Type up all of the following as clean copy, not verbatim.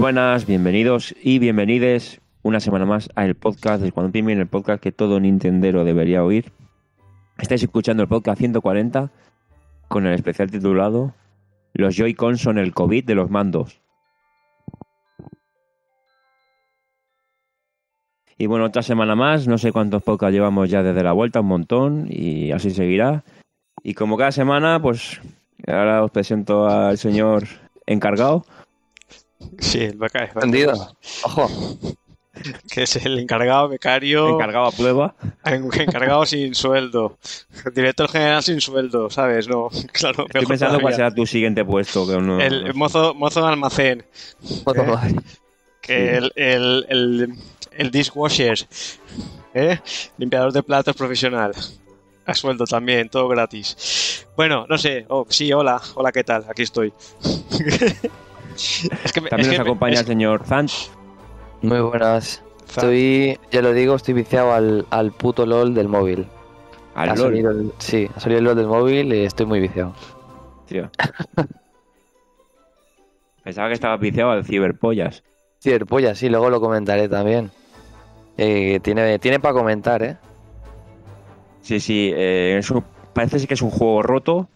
buenas, bienvenidos y bienvenides una semana más al podcast de Cuando Pimen, el podcast que todo nintendero debería oír. Estáis escuchando el podcast 140 con el especial titulado Los Joy-Con son el COVID de los mandos. Y bueno, otra semana más, no sé cuántos podcasts llevamos ya desde la vuelta, un montón, y así seguirá. Y como cada semana, pues ahora os presento al señor encargado. Sí, el becario. Entendido. Ojo. Que es el encargado, becario. Encargado a prueba. Encargado sin sueldo. El director general sin sueldo, ¿sabdes? No, claro. Estoy pensando cuál será tu siguiente puesto. Que no, el mozo de almacén. Que el dishwasher. Limpiador de platos profesional. A sueldo también, todo gratis. Bueno, no sé. Oh, sí, hola. Hola, ¿qué tal? Aquí estoy. También nos acompaña el señor Zant. Muy buenas. Ya lo digo, estoy viciado al puto LOL del móvil. ¿Al LOL? Ha salido el LOL del móvil y estoy muy viciado. Tío. Pensaba que estabas viciado al ciberpollas. Ciberpollas, sí, luego lo comentaré también. Tiene para comentar, ¿eh? Sí, parece que es un juego roto.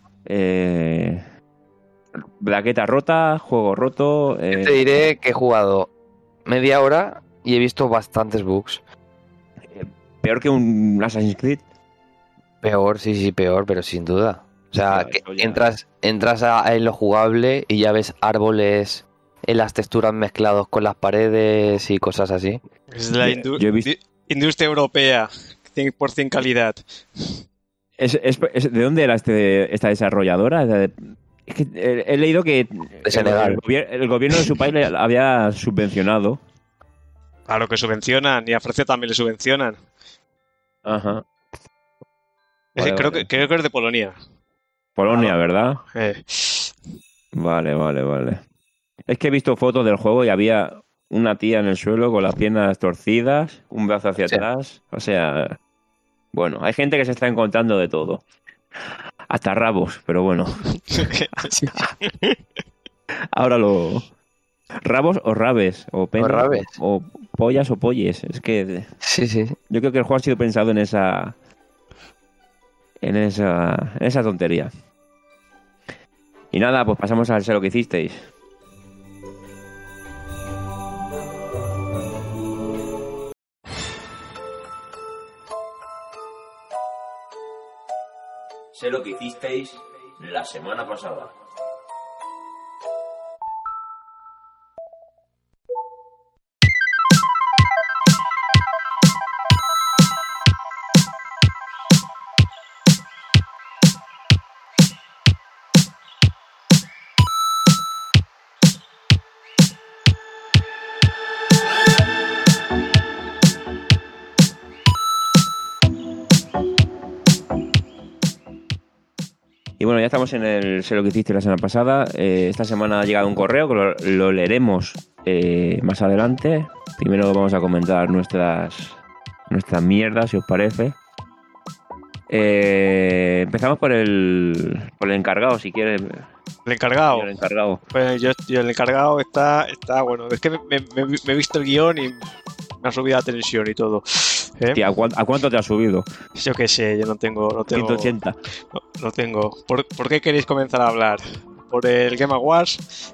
Braqueta rota, juego roto. Yo te diré que he jugado media hora y he visto bastantes bugs. Peor que un Assassin's Creed. Peor, sí, peor, pero sin duda. O sea, que entras en lo jugable y ya ves árboles en las texturas mezclados con las paredes y cosas así. Es la industria europea, 100% calidad. ¿De dónde era esta desarrolladora? Es que he leído que de Senegal. El gobierno de su país le había subvencionado. Claro que subvencionan, y a Francia también le subvencionan. Ajá. Creo que es de Polonia. Polonia, ¿verdad? Vale. Es que he visto fotos del juego y había una tía en el suelo con las piernas torcidas, un brazo hacia atrás. O sea, bueno, hay gente que se está encontrando de todo. Hasta rabos, pero bueno. Ahora ¿Rabos o rabes? O rabes. O pollas o polles. Es que... Sí. Yo creo que el juego ha sido pensado en esa tontería. Y nada, pues pasamos al sé lo que hicisteis. Sé lo que hicisteis la semana pasada. Y bueno, ya estamos en el sé lo que hiciste la semana pasada. Esta semana ha llegado un correo que lo leeremos más adelante. Primero vamos a comentar nuestras mierdas, si os parece. Empezamos por el encargado, si quieres. ¿El encargado? El encargado. Pues yo el encargado está bueno. Es que me he visto el guión y me ha subido la tensión y todo. Hostia, ¿a cuánto te ha subido? Yo qué sé, yo no tengo 180. No tengo. ¿Por qué queréis comenzar a hablar? ¿Por el Game Awards?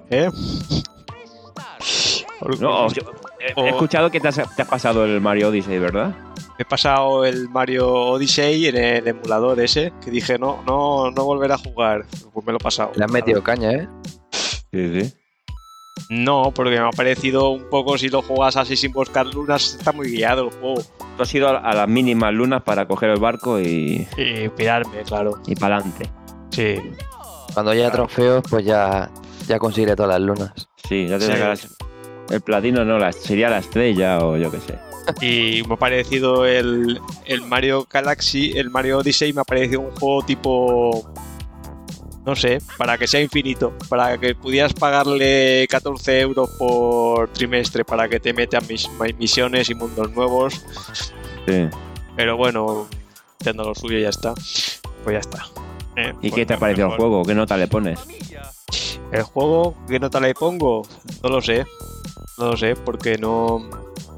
No, he escuchado que te has pasado el Mario Odyssey, ¿verdad? He pasado el Mario Odyssey en el emulador ese, que dije no volver a jugar. Pues me lo he pasado. Le has metido caña, ¿eh? Sí. No, porque me ha parecido un poco, si lo juegas así sin buscar lunas, está muy guiado el juego. Tú has ido a las mínimas lunas para coger el barco y pirarme, claro. Y para adelante. Sí. Cuando haya trofeos, pues ya conseguiré todas las lunas. Sí, ya te sacarás el platino, no, sería la estrella o yo qué sé. Y me ha parecido el Mario Galaxy, el Mario Odyssey, me ha parecido un juego tipo... No sé, para que sea infinito, para que pudieras pagarle 14 euros por trimestre para que te metan misiones y mundos nuevos. Sí. Pero bueno, entiendo lo suyo y ya está. Pues ya está. ¿Y qué te ha parecido el juego? ¿Qué nota le pones? ¿El juego? ¿Qué nota le pongo? No lo sé. No lo sé, porque no...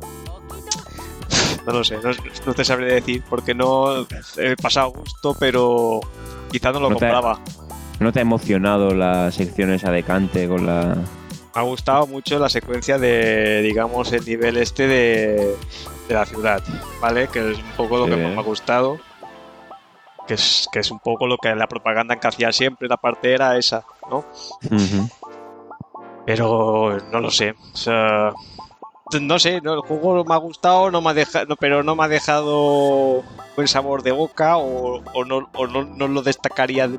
No lo sé, no te sabré decir, porque no he pasado gusto, pero quizá no lo compraba. ¿No te ha emocionado la sección esa de Cante con la...? Me ha gustado mucho la secuencia de, digamos, el nivel de la ciudad, ¿vale? Que es un poco lo que más me ha gustado. Que es un poco lo que la propaganda que hacía siempre, la parte era esa, ¿no? Uh-huh. Pero no lo sé, o sea... No sé, el juego me ha gustado, pero no me ha dejado buen sabor de boca o no lo destacaría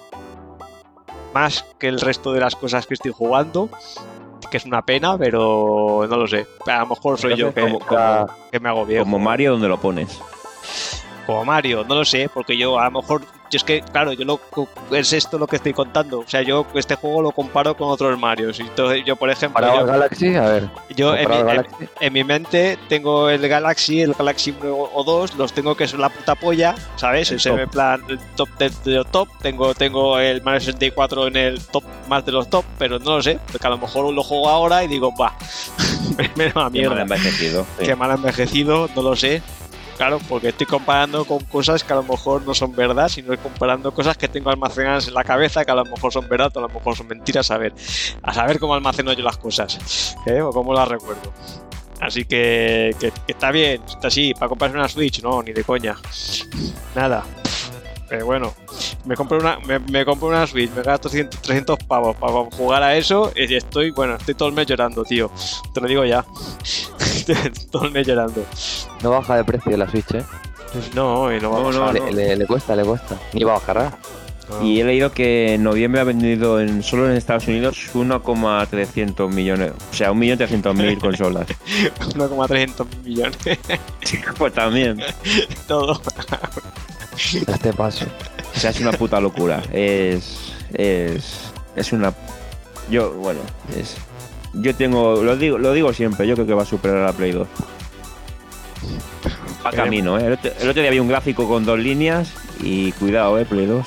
más que el resto de las cosas que estoy jugando, que es una pena, pero no lo sé. A lo mejor soy yo que me hago viejo. Como Mario, ¿dónde lo pones? Como Mario, no lo sé, porque yo a lo mejor... Es que, claro, es esto lo que estoy contando. O sea, yo este juego lo comparo con otros Marios. Entonces, yo, por ejemplo... ¿Para el Galaxy? A ver. Yo en mi mente tengo el Galaxy 1 o 2, los tengo que son la puta polla, ¿sabes? Ese en plan el top de top. Tengo el Mario 64 en el top más de los top, pero no lo sé, porque a lo mejor lo juego ahora y digo, va, menos a mierda. Qué mal envejecido. Sí. Qué mal envejecido, no lo sé. Claro, porque estoy comparando con cosas que a lo mejor no son verdad, sino comparando cosas que tengo almacenadas en la cabeza que a lo mejor son verdad o a lo mejor son mentiras, a saber cómo almaceno yo las cosas, o cómo las recuerdo. Así que está bien, está así, para comprarse una Switch, no, ni de coña. Nada. Pero bueno, me compré una Switch, me gasto 300 pavos para jugar a eso y estoy todo el mes llorando, tío. Te lo digo ya. Todo el mes llorando. No baja de precio la Switch, ¿eh? No, y no va a bajar. Le cuesta. Ni va a bajar. No. Y he leído que en noviembre ha vendido solo en Estados Unidos 1,300 millones. O sea, 1.300.000 consolas. 1,300 millones. Pues también. Todo. Este paso. O sea, es una puta locura. Es una... Yo tengo... Lo digo siempre, yo creo que va a superar a la Play 2. Va camino, ¿eh? El otro día había un gráfico con 2 líneas y cuidado, Play 2.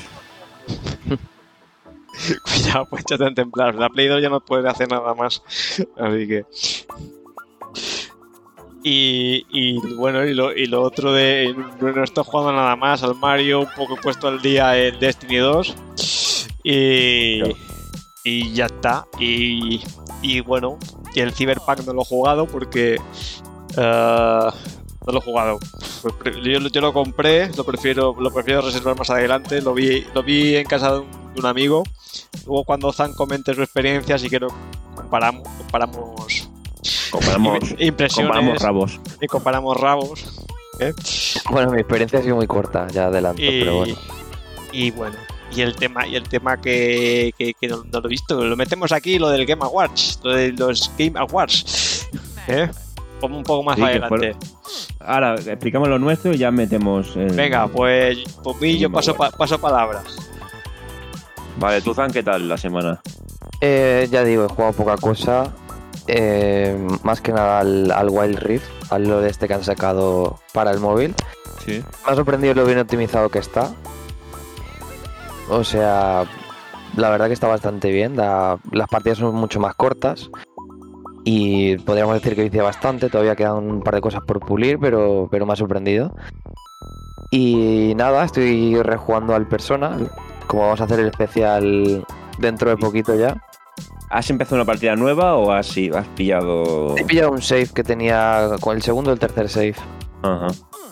Cuidado, pues échate en templar. La Play 2 ya no puede hacer nada más. Así que... Y bueno, y lo otro de... No estoy jugando nada más al Mario, un poco puesto al día en Destiny 2. Y ya está. Y bueno, y el Cyberpunk no lo he jugado porque... no lo he jugado. Yo lo compré, lo prefiero reservar más adelante. Lo vi en casa de un amigo. Luego cuando Zan comente su experiencia, si quiero comparamos impresiones. Comparamos rabos. Y comparamos rabos. Bueno, mi experiencia ha sido muy corta, ya adelanto, pero bueno. Y bueno, y el tema que no lo he visto, lo metemos aquí, lo del Game Awards, lo de los Game Awards. Como un poco más adelante. Ahora explicamos lo nuestro y ya metemos... Venga, pues por mí yo paso palabra. Vale, tú, Zan, ¿qué tal la semana? Ya digo, he jugado poca cosa. Más que nada al Wild Rift, al lo de este que han sacado para el móvil. Sí. Me ha sorprendido lo bien optimizado que está. O sea, la verdad que está bastante bien. Las partidas son mucho más cortas. Y podríamos decir que hice bastante. Todavía quedan un par de cosas por pulir, pero me ha sorprendido. Y nada, estoy rejugando al Persona. Como vamos a hacer el especial dentro de poquito ya. ¿Has empezado una partida nueva o has pillado...? He pillado un save que tenía con el segundo o el tercer save. Ajá.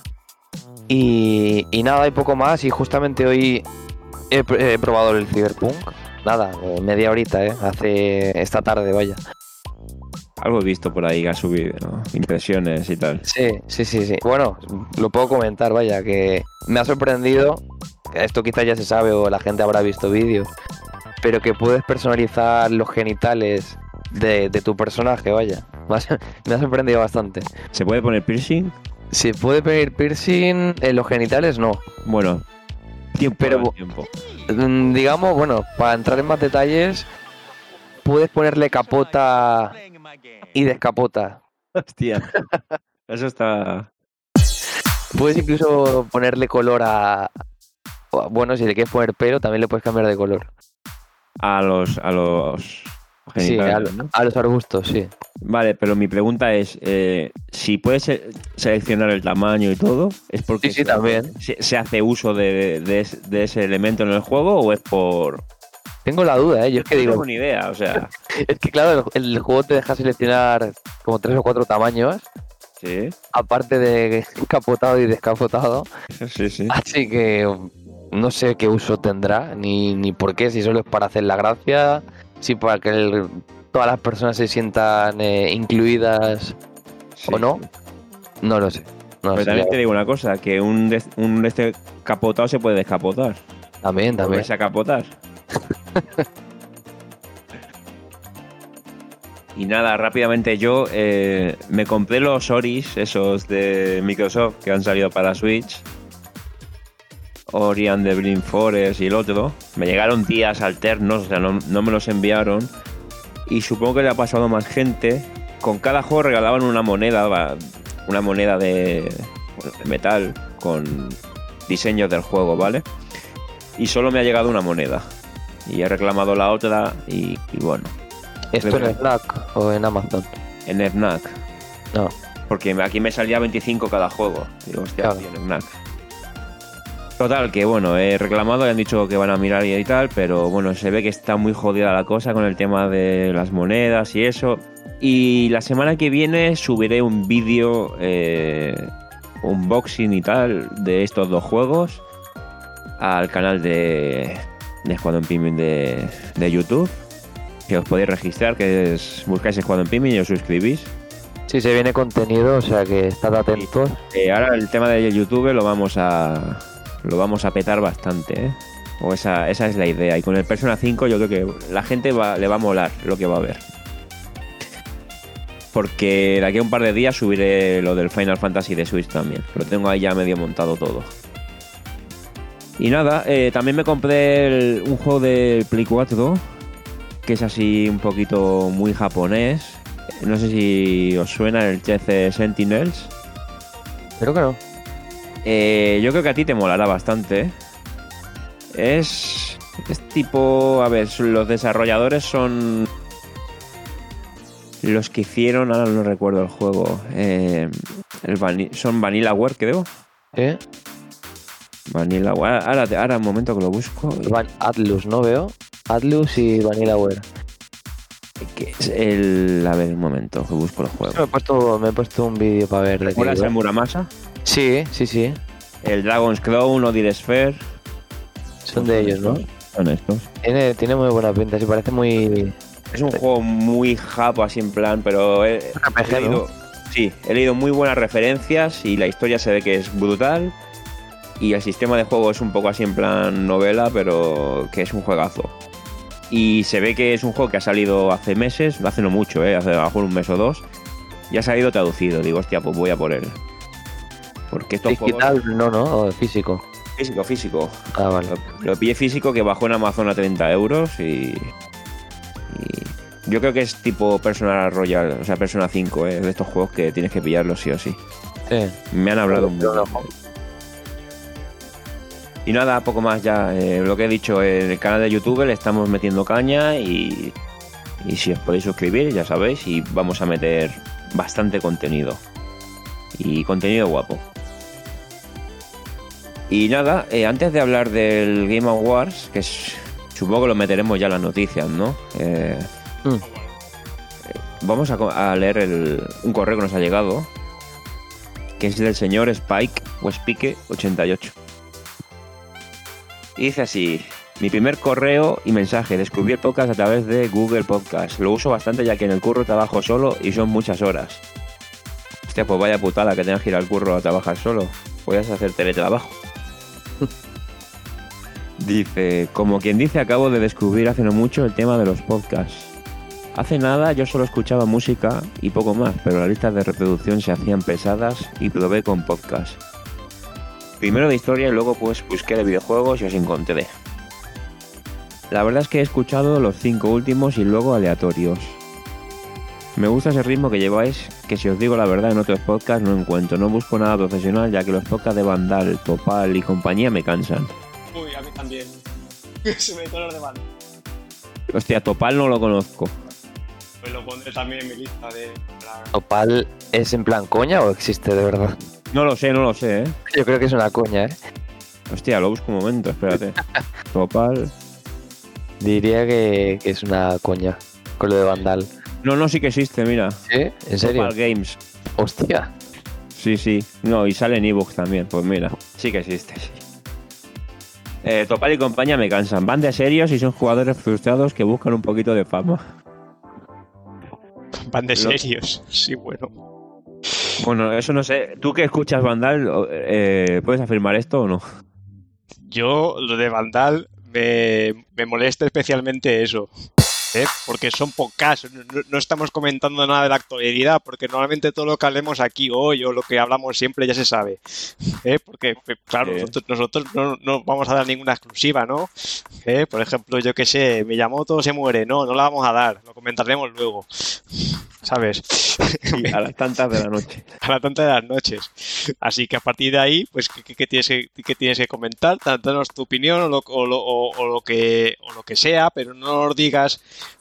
Y nada, hay poco más. Y justamente hoy he probado el Cyberpunk. Nada, media horita, hace esta tarde, vaya. Algo he visto por ahí que ha subido, ¿no? Impresiones y tal. Sí. Bueno, lo puedo comentar, vaya, que me ha sorprendido. Esto quizás ya se sabe o la gente habrá visto vídeos. Pero que puedes personalizar los genitales de tu personaje, vaya. Me ha sorprendido bastante. ¿Se puede poner piercing? Se puede poner piercing en los genitales, no. Bueno, tiempo. Digamos, bueno, para entrar en más detalles, puedes ponerle capota y descapota. Hostia, eso está... Puedes incluso ponerle color a... Bueno, si le quieres poner pelo, también le puedes cambiar de color. A los Sí, genitales, a los arbustos, sí. Vale, pero mi pregunta es, si puedes seleccionar el tamaño y todo, ¿es porque Sí, también. se hace uso de ese elemento en el juego o es por...? Tengo la duda, yo es que No digo... tengo ni idea, o sea... Es que claro, el juego te deja seleccionar como 3 o 4 tamaños, Sí, aparte de capotado y descapotado. sí. Así que no sé qué uso tendrá, ni por qué, si solo es para hacer la gracia, si para que todas las personas se sientan incluidas o no. No lo sé. No Pero sé, también te digo una cosa, que un capotado se puede descapotar. También. ¿Volverse a capotar? Y nada, rápidamente yo me compré los Oris, esos de Microsoft que han salido para Switch. Ori and the Blind Forest y el otro. Me llegaron días alternos, o sea, no me los enviaron. Y supongo que le ha pasado a más gente. Con cada juego regalaban una moneda de metal con diseños del juego, ¿vale? Y solo me ha llegado una moneda. Y he reclamado la otra y bueno. ¿Esto en Snack o en Amazon? En Fnac. No. Porque aquí me salía 25 cada juego. Digo, hostia, Claro. tío, en Fnac. Total, que bueno, he reclamado y han dicho que van a mirar y tal, pero bueno, se ve que está muy jodida la cosa con el tema de las monedas y eso. Y la semana que viene subiré un vídeo unboxing y tal de estos dos juegos al canal de Escuadrón Premium de YouTube, que os podéis registrar, que es buscáis Escuadrón Premium y os suscribís. Sí, se viene contenido, o sea que estad atentos. Ahora el tema de YouTube lo vamos a petar bastante, ¿eh? O esa es la idea. Y con el Persona 5 yo creo que la gente le va a molar lo que va a ver. Porque de aquí a un par de días subiré lo del Final Fantasy de Switch también. Lo tengo ahí ya medio montado todo. Y nada, también me compré un juego de Play 4, que es así un poquito muy japonés. No sé si os suena el TC Sentinels. Creo que no. Yo creo que a ti te molará bastante, ¿eh? Es tipo... A ver, los desarrolladores son... Los que hicieron... Ahora no recuerdo el juego. Son Vanillaware, creo. ¿Eh? Vanillaware. Ahora un momento que lo busco. Atlus, ¿no veo? Atlus y Vanillaware. Que es el... A ver, un momento que busco los juegos. Me he puesto un vídeo para ver. ¿Recuerdas el Muramasa? Sí. El Dragon's Crown o Dire Sphere. Son de ellos, ¿no? Son estos. Tiene muy buena pinta, sí, parece muy... Es un juego muy japo así en plan, pero he leído, sí, he leído muy buenas referencias y la historia se ve que es brutal y el sistema de juego es un poco así en plan novela, pero que es un juegazo. Y se ve que es un juego que ha salido hace meses, hace no mucho, hace a lo mejor un mes o dos, y ha salido traducido. Digo, hostia, pues voy a por él. Porque estos digital, juegos... no, o físico. Físico. Ah, vale. Lo pillé físico, que bajó en Amazon a 30 euros y yo creo que es tipo Persona Royal, o sea, Persona 5, de estos juegos que tienes que pillarlos sí o sí. Sí. Me han hablado un poco. Y nada, poco más ya. Lo que he dicho, en el canal de YouTube le estamos metiendo caña y si os podéis suscribir, ya sabéis, y vamos a meter bastante contenido. Y contenido guapo. Y nada, antes de hablar del Game Awards, que supongo que lo meteremos ya en las noticias, ¿no? Vamos a leer un correo que nos ha llegado, que es del señor Spike o Spike88. Y dice así: mi primer correo y mensaje, descubrí el podcast a través de Google Podcast. Lo uso bastante ya que en el curro trabajo solo y son muchas horas. Hostia, pues vaya putada que tengas que ir al curro a trabajar solo. Puedes hacer teletrabajo. Dice, como quien dice, acabo de descubrir hace no mucho el tema de los podcasts. Hace nada yo solo escuchaba música y poco más, pero las listas de reproducción se hacían pesadas y probé con podcast. Primero de historia y luego pues busqué de videojuegos y os encontré. La verdad es que he escuchado los 5 últimos y luego aleatorios. Me gusta ese ritmo que lleváis, que si os digo la verdad en otros podcasts no encuentro. No busco nada profesional ya que los podcasts de Vandal, Topal y compañía me cansan. Uy, a mí también. Se me dolor de mano. Hostia, Topal no lo conozco. Pues lo pondré también en mi lista de... ¿Topal es en plan coña o existe de verdad? No lo sé, ¿eh? Yo creo que es una coña, ¿eh? Hostia, lo busco un momento, espérate. Topal. Diría que es una coña con lo de Vandal. No, sí que existe, mira. ¿Sí? ¿En serio? Topal Games. Hostia. Sí. No, y sale en ebooks también, pues mira. Sí que existe, sí. Topal y compañía me cansan. Van de serios y son jugadores frustrados que buscan un poquito de fama. Van de serios, sí, bueno. Bueno, eso no sé. ¿Tú que escuchas Vandal, puedes afirmar esto o no? Yo, lo de Vandal, me molesta especialmente eso. Porque son podcasts, no estamos comentando nada de la actualidad, porque normalmente todo lo que hablemos aquí hoy o lo que hablamos siempre ya se sabe. Porque, claro, nosotros no vamos a dar ninguna exclusiva, ¿no? Por ejemplo, yo qué sé, Miyamoto se muere, no la vamos a dar, lo comentaremos luego. ¿Sabes? Sí, a las tantas de la noche. A las tantas de las noches. Así que a partir de ahí, pues, ¿qué tienes que comentar? Danos tu opinión o lo que sea, pero no nos digas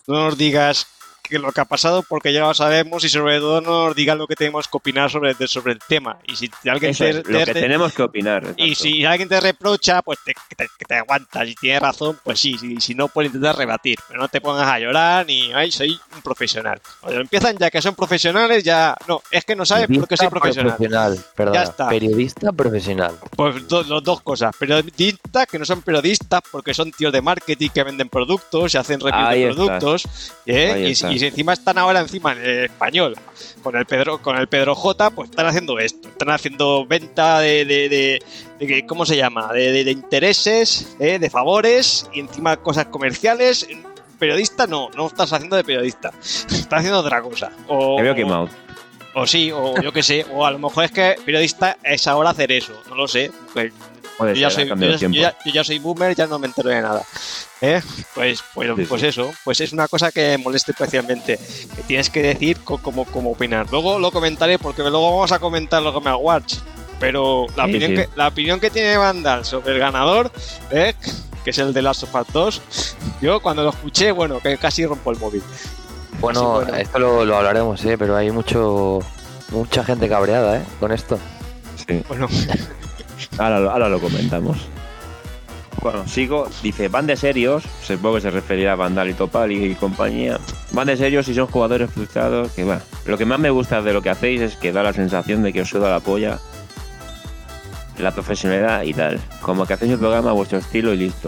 que lo que ha pasado porque ya lo sabemos y sobre todo no nos digas lo que tenemos que opinar sobre el tema. Y si alguien lo que tenemos que opinar. Exacto. Y si alguien te reprocha, pues que te aguantas. Si tienes razón, pues sí. Si no, pues intentas rebatir. Pero no te pongas a llorar ni, ay, soy un profesional. Cuando empiezan ya que son profesionales, ya... No, es que no sabes por qué soy profesional. Perdón, ya está. Periodista profesional. Pues las dos cosas. Periodistas que no son periodistas porque son tíos de marketing que venden productos y hacen reviews de productos. Y si encima están ahora en español con el Pedro J, pues están haciendo esto, están haciendo venta de ¿cómo se llama? De intereses, de favores y encima cosas comerciales. Periodista no estás haciendo de periodista, estás haciendo otra cosa. Te veo quemado. O sí, o yo qué sé, o a lo mejor es que periodista es ahora hacer eso, no lo sé. Pues, yo ya soy boomer, ya no me entero de nada. Pues eso, pues es una cosa que me molesta especialmente, que tienes que decir cómo opinar. Luego lo comentaré porque luego vamos a comentar los Game Awards, pero la opinión que tiene Vandal sobre el ganador, que es el de Last of Us 2, yo cuando lo escuché, bueno, que casi rompo el móvil. Bueno, esto lo hablaremos, pero hay mucha gente cabreada, con esto. Sí. Bueno. Ahora lo comentamos. Bueno, sigo. Dice, van de serios. Supongo que se referirá a Vandal y Topal y compañía. Van de serios y son jugadores frustrados. Que va. Lo que más me gusta de lo que hacéis es que da la sensación de que os suda la polla, la profesionalidad y tal. Como que hacéis el programa a vuestro estilo y listo.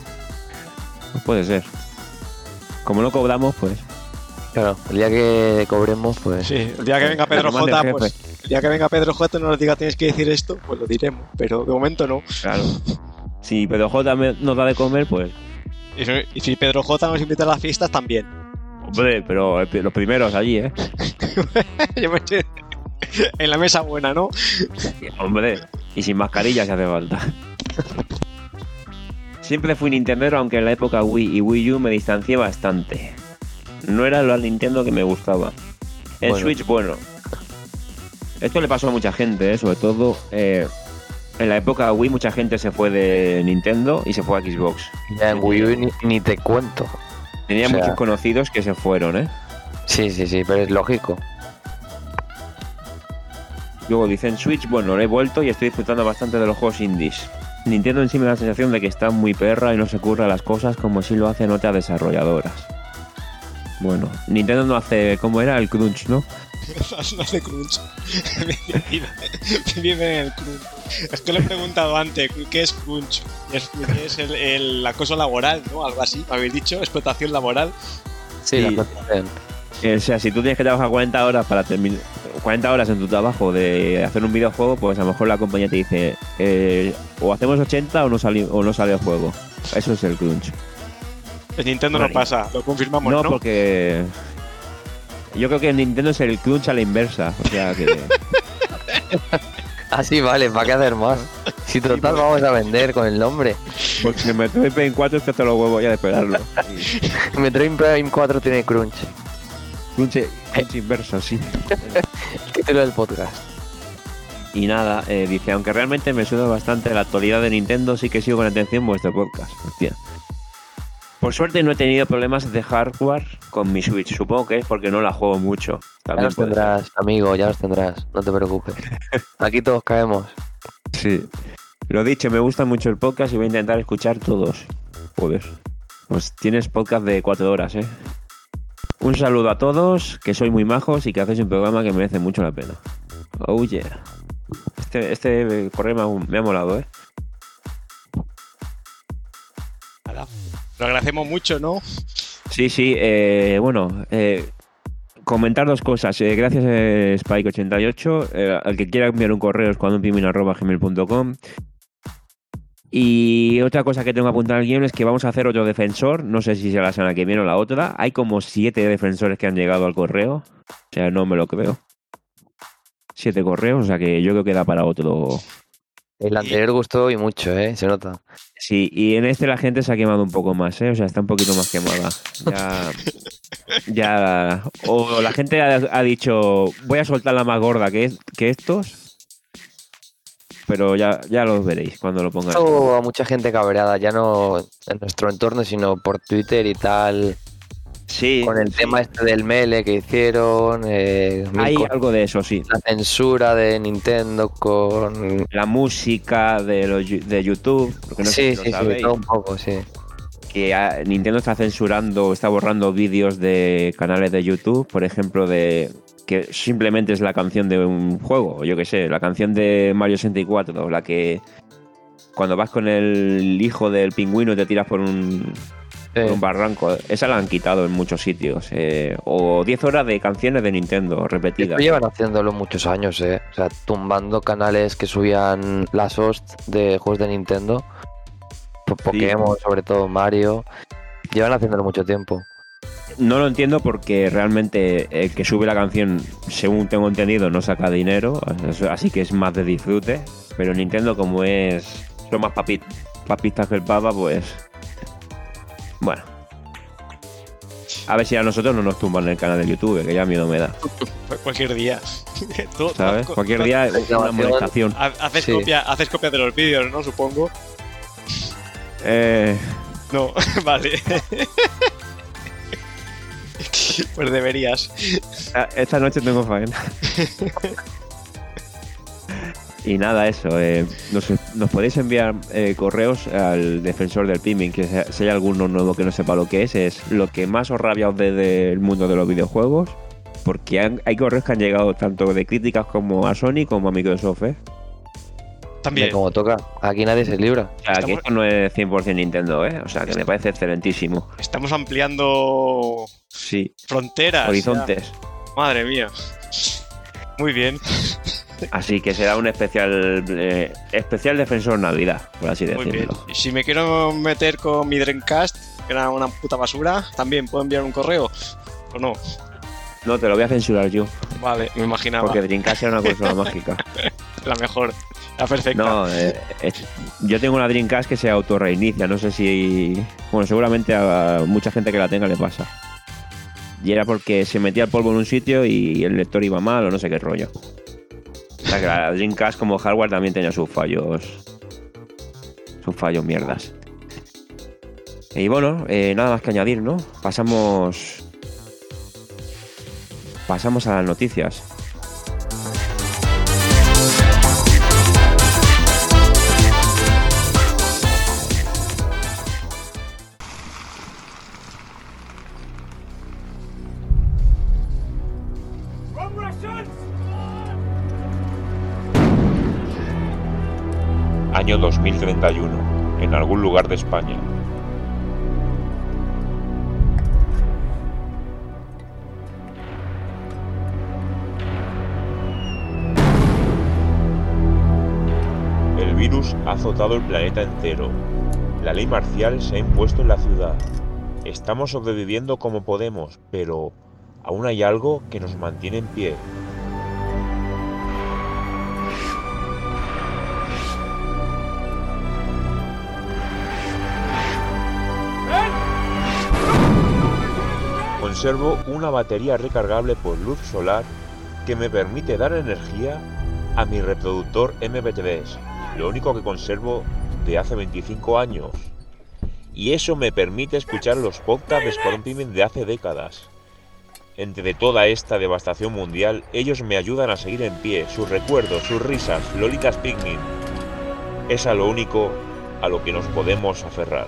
Pues puede ser. Como no cobramos, pues. Claro, el día que cobremos, pues. Sí, el día que venga Pedro J, pues. El día que venga Pedro J no nos diga tienes que decir esto, pues lo diremos. Pero de momento no. Claro. Si Pedro J nos da de comer, pues. Y si Pedro J nos invita a las fiestas, también. Hombre, pero los primeros allí, Yo me eché en la mesa buena, ¿no? Hombre, y sin mascarilla si hace falta. Siempre fui Nintendero, aunque en la época Wii y Wii U me distancié bastante. No era lo al Nintendo que me gustaba. En Switch, bueno. Esto le pasó a mucha gente, sobre todo en la época Wii mucha gente se fue de Nintendo y se fue a Xbox. Ya en Wii U ni te cuento. Tenía muchos conocidos que se fueron, Sí, pero es lógico. Luego dicen Switch, bueno, he vuelto y estoy disfrutando bastante de los juegos indies. Nintendo en sí me da la sensación de que está muy perra y no se curra las cosas como si lo hacen otras desarrolladoras. Bueno, Nintendo no hace, ¿cómo era? El crunch, ¿no? No hace crunch. Vive en el crunch. Es que le he preguntado antes, ¿qué es crunch? Es el acoso laboral, ¿no? Algo así, ¿me habéis dicho? Explotación laboral. Sí, la explotación. O sea, si tú tienes que trabajar 40 horas para terminar 40 horas en tu trabajo de hacer un videojuego, pues a lo mejor la compañía te dice o hacemos 80 o no sale el juego. Eso es el crunch. En Nintendo no pasa, lo confirmamos, ¿no? No, porque yo creo que en Nintendo es el crunch a la inversa, o sea que... Así vale, ¿para qué hacer más? Si total vamos a vender con el nombre. Pues en Metroid Prime 4 es que te los huevos ya de esperarlo. Metroid Prime 4 tiene crunch. Crunch inverso, sí. El título del podcast. Y nada, dice, aunque realmente me suena bastante la actualidad de Nintendo, sí que sigo con atención vuestro podcast. Hostia. Por suerte no he tenido problemas de hardware con mi Switch. Supongo que es porque no la juego mucho. Ya los tendrás, amigo, ya los tendrás. No te preocupes. Aquí todos caemos. Sí. Lo dicho, me gusta mucho el podcast y voy a intentar escuchar todos. Joder. Pues tienes podcast de 4 horas, ¿eh? Un saludo a todos, que sois muy majos y que hacéis un programa que merece mucho la pena. Oh yeah. Este correo me ha molado, ¿eh? Lo agradecemos mucho, ¿no? Sí. Bueno, comentar 2 cosas. Gracias Spike88. Al que quiera enviar un correo es cuantumpimin@gmail.com. Y otra cosa que tengo que apuntar al guión es que vamos a hacer otro defensor. No sé si será la semana que viene o la otra. Hay como 7 defensores que han llegado al correo. O sea, no me lo creo. 7 correos, o sea que yo creo que da para otro. El anterior gustó y mucho, se nota. Sí, y en este la gente se ha quemado un poco más, o sea, está un poquito más quemada. Ya. O la gente ha dicho, voy a soltar la más gorda que estos. Pero ya los veréis cuando lo pongan. A mucha gente cabreada, ya no en nuestro entorno, sino por Twitter y tal. Sí. Con el tema este del mele que hicieron. Hay algo de eso, sí. La censura de Nintendo con la música de YouTube. Porque no sé si lo sabéis, todo un poco, sí. Que Nintendo está censurando, está borrando vídeos de canales de YouTube, por ejemplo, que simplemente es la canción de un juego, yo que sé, la canción de Mario 64, la que cuando vas con el hijo del pingüino te tiras por un barranco. Esa la han quitado en muchos sitios. O 10 horas de canciones de Nintendo repetidas. Esto llevan haciéndolo muchos años, O sea, tumbando canales que subían las hosts de juegos de Nintendo. Pokémon, sobre todo Mario. Llevan haciéndolo mucho tiempo. No lo entiendo porque realmente el que sube la canción, según tengo entendido, no saca dinero. Así que es más de disfrute. Pero Nintendo, como son más papistas que el papa, pues... Bueno, a ver si a nosotros no nos tumban el canal de YouTube, que ya miedo me da. Cualquier día. ¿Sabes? Cualquier día una molestación. Haces copia de los vídeos, ¿no? Supongo. No, vale. Pues deberías. Esta noche tengo faena. Y nada, eso. Nos podéis enviar correos al defensor del Pimin, que si hay alguno nuevo que no sepa lo que es lo que más os rabia del mundo de los videojuegos, porque hay correos que han llegado tanto de críticas como a Sony como a Microsoft, También. Como toca, aquí nadie se libra. O sea, que esto no es 100% Nintendo, O sea, que me parece excelentísimo. Estamos ampliando fronteras. Horizontes. Ya. Madre mía. Muy bien. Así que será un especial defensor Navidad, por así decirlo. Muy bien. Y si me quiero meter con mi Dreamcast, que era una puta basura, ¿también puedo enviar un correo? ¿O no? No, te lo voy a censurar yo. Vale, me imaginaba. Porque Dreamcast era una consola mágica. La mejor, la perfecta. No, yo tengo una Dreamcast que se autorreinicia. No sé si... Bueno, seguramente a mucha gente que la tenga le pasa. Y era porque se metía el polvo en un sitio y el lector iba mal o no sé qué rollo. O sea que la Dreamcast como hardware también tenía sus fallos mierdas. Y bueno, nada más que añadir, ¿no? Pasamos a las noticias. Año 2031, en algún lugar de España. El virus ha azotado el planeta entero. La ley marcial se ha impuesto en la ciudad. Estamos sobreviviendo como podemos, pero aún hay algo que nos mantiene en pie. Conservo una batería recargable por luz solar que me permite dar energía a mi reproductor MP3, lo único que conservo de hace 25 años. y eso me permite escuchar los podcasts de Escuadrón Pikmin de hace décadas. Entre toda esta devastación mundial, ellos me ayudan a seguir en pie, sus recuerdos, sus risas, Lolitas Pikmin. Es a lo único a lo que nos podemos aferrar.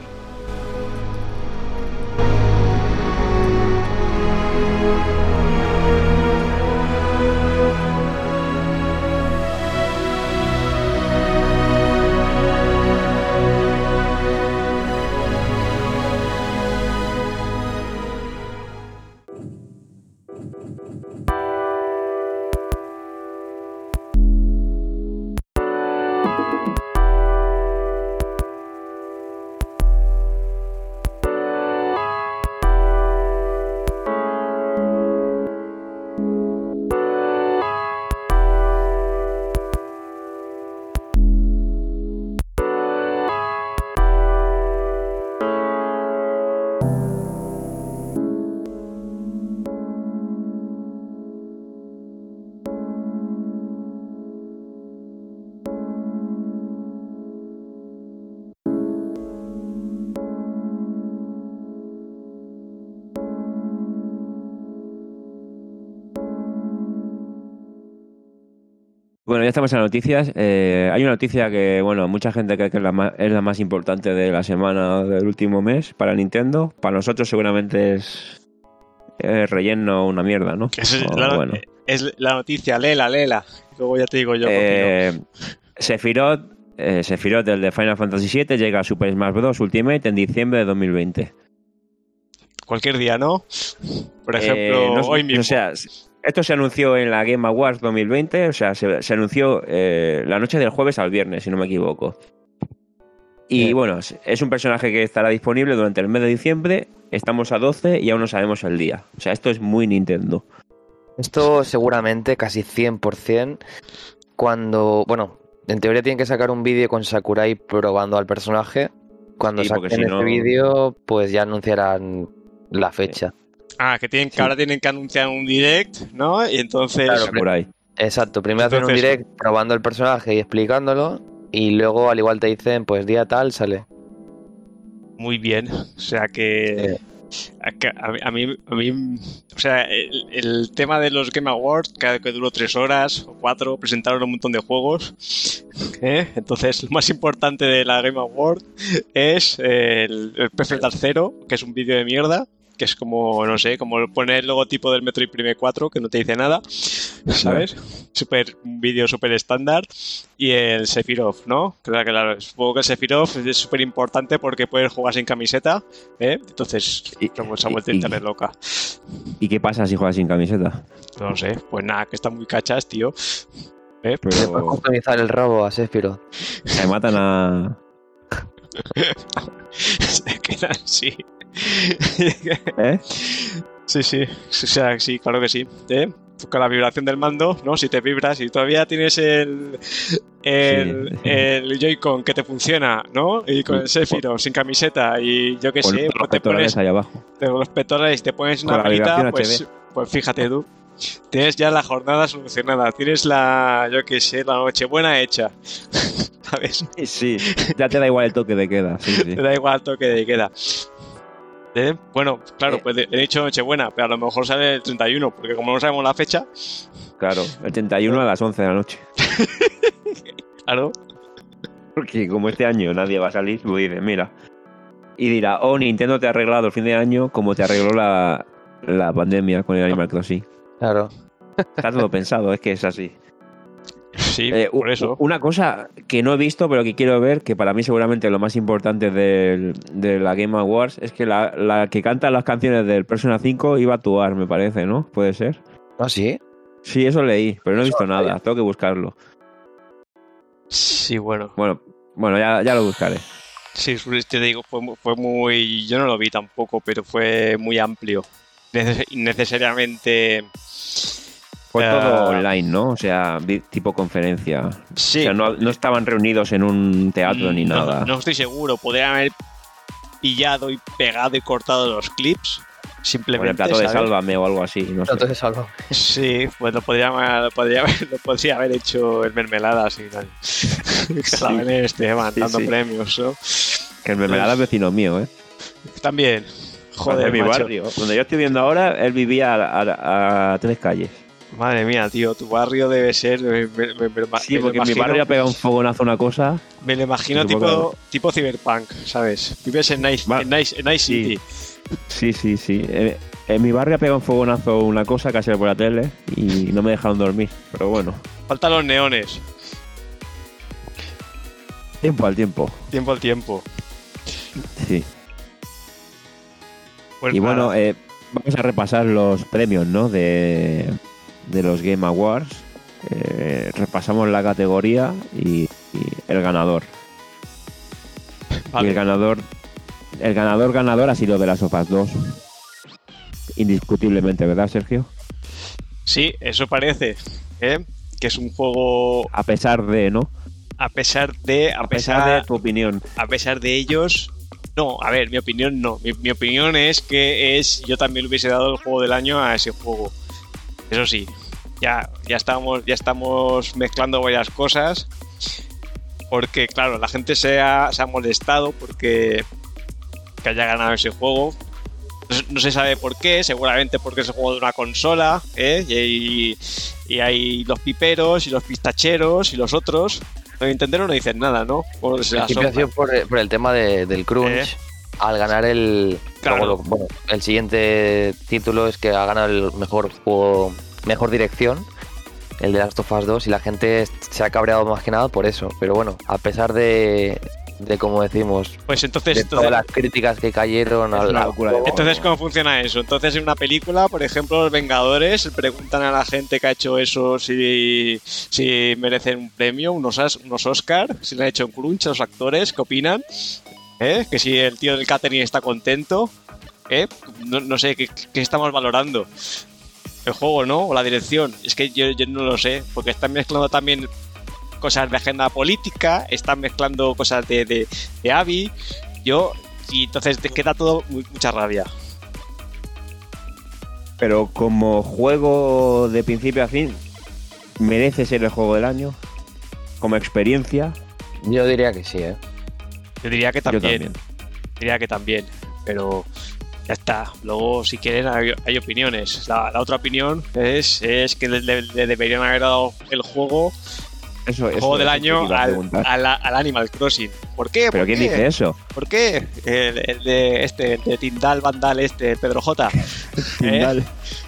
Bueno, ya estamos en las noticias. Hay una noticia que, bueno, mucha gente cree que es la más importante de la semana del último mes para Nintendo. Para nosotros seguramente es relleno una mierda, ¿no? Es la noticia, léela. Luego ya te digo yo. Sephiroth, el de Final Fantasy VII, llega a Super Smash Bros. Ultimate en diciembre de 2020. Cualquier día, ¿no? Por ejemplo, hoy mismo. O sea, esto se anunció en la Game Awards 2020, o sea, se anunció la noche del jueves al viernes, si no me equivoco. Y bueno, es un personaje que estará disponible durante el mes de diciembre, estamos a 12 y aún no sabemos el día. O sea, esto es muy Nintendo. Esto seguramente, casi 100%, cuando... Bueno, en teoría tienen que sacar un vídeo con Sakurai probando al personaje. Cuando saquen ese vídeo, pues ya anunciarán la fecha. Que ahora tienen que anunciar un direct, ¿no? Y entonces... Claro, exacto, primero hacen un direct probando el personaje y explicándolo, y luego al igual te dicen, pues día tal, sale. Muy bien, o sea que... A mí, o sea, el tema de los Game Awards, que duró 3 horas o 4, presentaron un montón de juegos. Entonces, lo más importante de la Game Award es el Perfect Dark Zero, que es un vídeo de mierda, que es como, no sé, como poner el logotipo del Metroid Prime 4, que no te dice nada, ¿sabes? Un vídeo súper estándar. Y el Sephiroth, ¿no? Claro, supongo que el Sephiroth es súper importante porque puedes jugar sin camiseta, Entonces, se ha vuelto internet loca. ¿Y qué pasa si juegas sin camiseta? No sé, pues nada, que están muy cachas, tío. Pero... Se puede customizar el rabo a Sephiroth. Se matan a... Se quedan así. Sí. O sea, sí, claro que sí. Con la vibración del mando, ¿no? Si te vibras y todavía tienes el Joy-Con que te funciona, ¿no? Y con el Sephiroth sin camiseta y yo qué sé, pues te pones ahí abajo. Los pectorales y te pones una velita, pues fíjate tú. Tienes ya la jornada solucionada, tienes la Nochebuena hecha. ¿Sabes? Sí, ya te da igual el toque de queda. Sí. Te da igual el toque de queda. Bueno, claro, pues he dicho Nochebuena, pero a lo mejor sale el 31, porque como no sabemos la fecha... Claro, el 31 a las 11 de la noche. Claro. Porque como este año nadie va a salir, pues dice, mira. Y dirá, Nintendo te ha arreglado el fin de año como te arregló la pandemia con el Animal Crossing. Claro. Está todo pensado, es que es así. Sí, por eso. Una cosa que no he visto, pero que quiero ver, que para mí seguramente lo más importante de la Game Awards, es que la que canta las canciones del Persona 5 iba a actuar, me parece, ¿no? ¿Puede ser? ¿Ah, sí? Sí, eso leí, pero no he visto nada. Tengo que buscarlo. Sí, bueno. Bueno, ya lo buscaré. Sí, te digo, fue muy... Yo no lo vi tampoco, pero fue muy amplio. Innecesariamente... Fue todo online, ¿no? O sea, tipo conferencia. Sí. O sea, no estaban reunidos en un teatro ni nada. No estoy seguro. Podrían haber pillado y pegado y cortado los clips. Simplemente, con el plato de Sálvame o algo así. No sé. Plato de Sálvame. Sí, pues lo podría haber hecho el Mermelada así. Que la ven mandando premios, ¿no? Que el Mermelada es vecino mío, También. Joder, en mi macho. barrio, donde yo estoy viendo ahora, él vivía a 3 calles. Madre mía, tío, tu barrio debe ser... Sí, porque en mi barrio ha pegado un fogonazo una cosa. Me lo imagino tipo Cyberpunk, ¿sabes? Vives en Nice City. Sí. En mi barrio ha pegado un fogonazo una cosa casi por la tele y no me dejaron dormir, pero bueno. Faltan los neones. Tiempo al tiempo. Tiempo al tiempo. Sí. Pues y nada. bueno, vamos a repasar los premios, ¿no? De los Game Awards. Repasamos la categoría y el ganador. Vale. Y el ganador ha sido The Last of Us 2. Indiscutiblemente, ¿verdad, Sergio? Sí, eso parece, ¿eh? Que es un juego... A pesar de, ¿no? A pesar de tu opinión. A pesar de ellos... No, a ver, mi opinión no. Mi opinión es que yo también le hubiese dado el juego del año a ese juego. Eso sí, ya estamos mezclando varias cosas. Porque, claro, la gente se ha molestado porque que haya ganado ese juego. No se sabe por qué, seguramente porque es el juego de una consola, ¿eh? Y hay los piperos y los pistacheros y los otros. Los Nintendo no dicen nada, ¿no? En principio ha sido por el tema del crunch. Al ganar Claro. el siguiente título es que ha ganado el mejor juego, mejor dirección, el de Last of Us 2, y la gente se ha cabreado más que nada por eso. Pero bueno, a pesar de como decimos, pues entonces de todas las críticas que cayeron al juego. Entonces, ¿cómo funciona eso? Entonces, en una película, por ejemplo, los Vengadores preguntan a la gente que ha hecho eso si merecen un premio, unos Oscar, si le han hecho un crunch a los actores, ¿qué opinan? Que si el tío del catering está contento, no sé, ¿qué estamos valorando? ¿El juego, no? ¿O la dirección? Es que yo no lo sé, porque están mezclando también cosas de agenda política, están mezclando cosas de Abby, y entonces te queda todo mucha rabia. Pero como juego de principio a fin, ¿merece ser el juego del año? Como experiencia. Yo diría que sí, ¿eh? Yo diría que Yo también. también. Diría que también, pero ya está. Luego, si quieren, hay opiniones. La otra opinión es que le deberían haber dado el juego del año al Animal Crossing. ¿Por qué? ¿Pero quién dice eso? ¿Por qué? El de Tindal, Vandal, Pedro J. Tindal.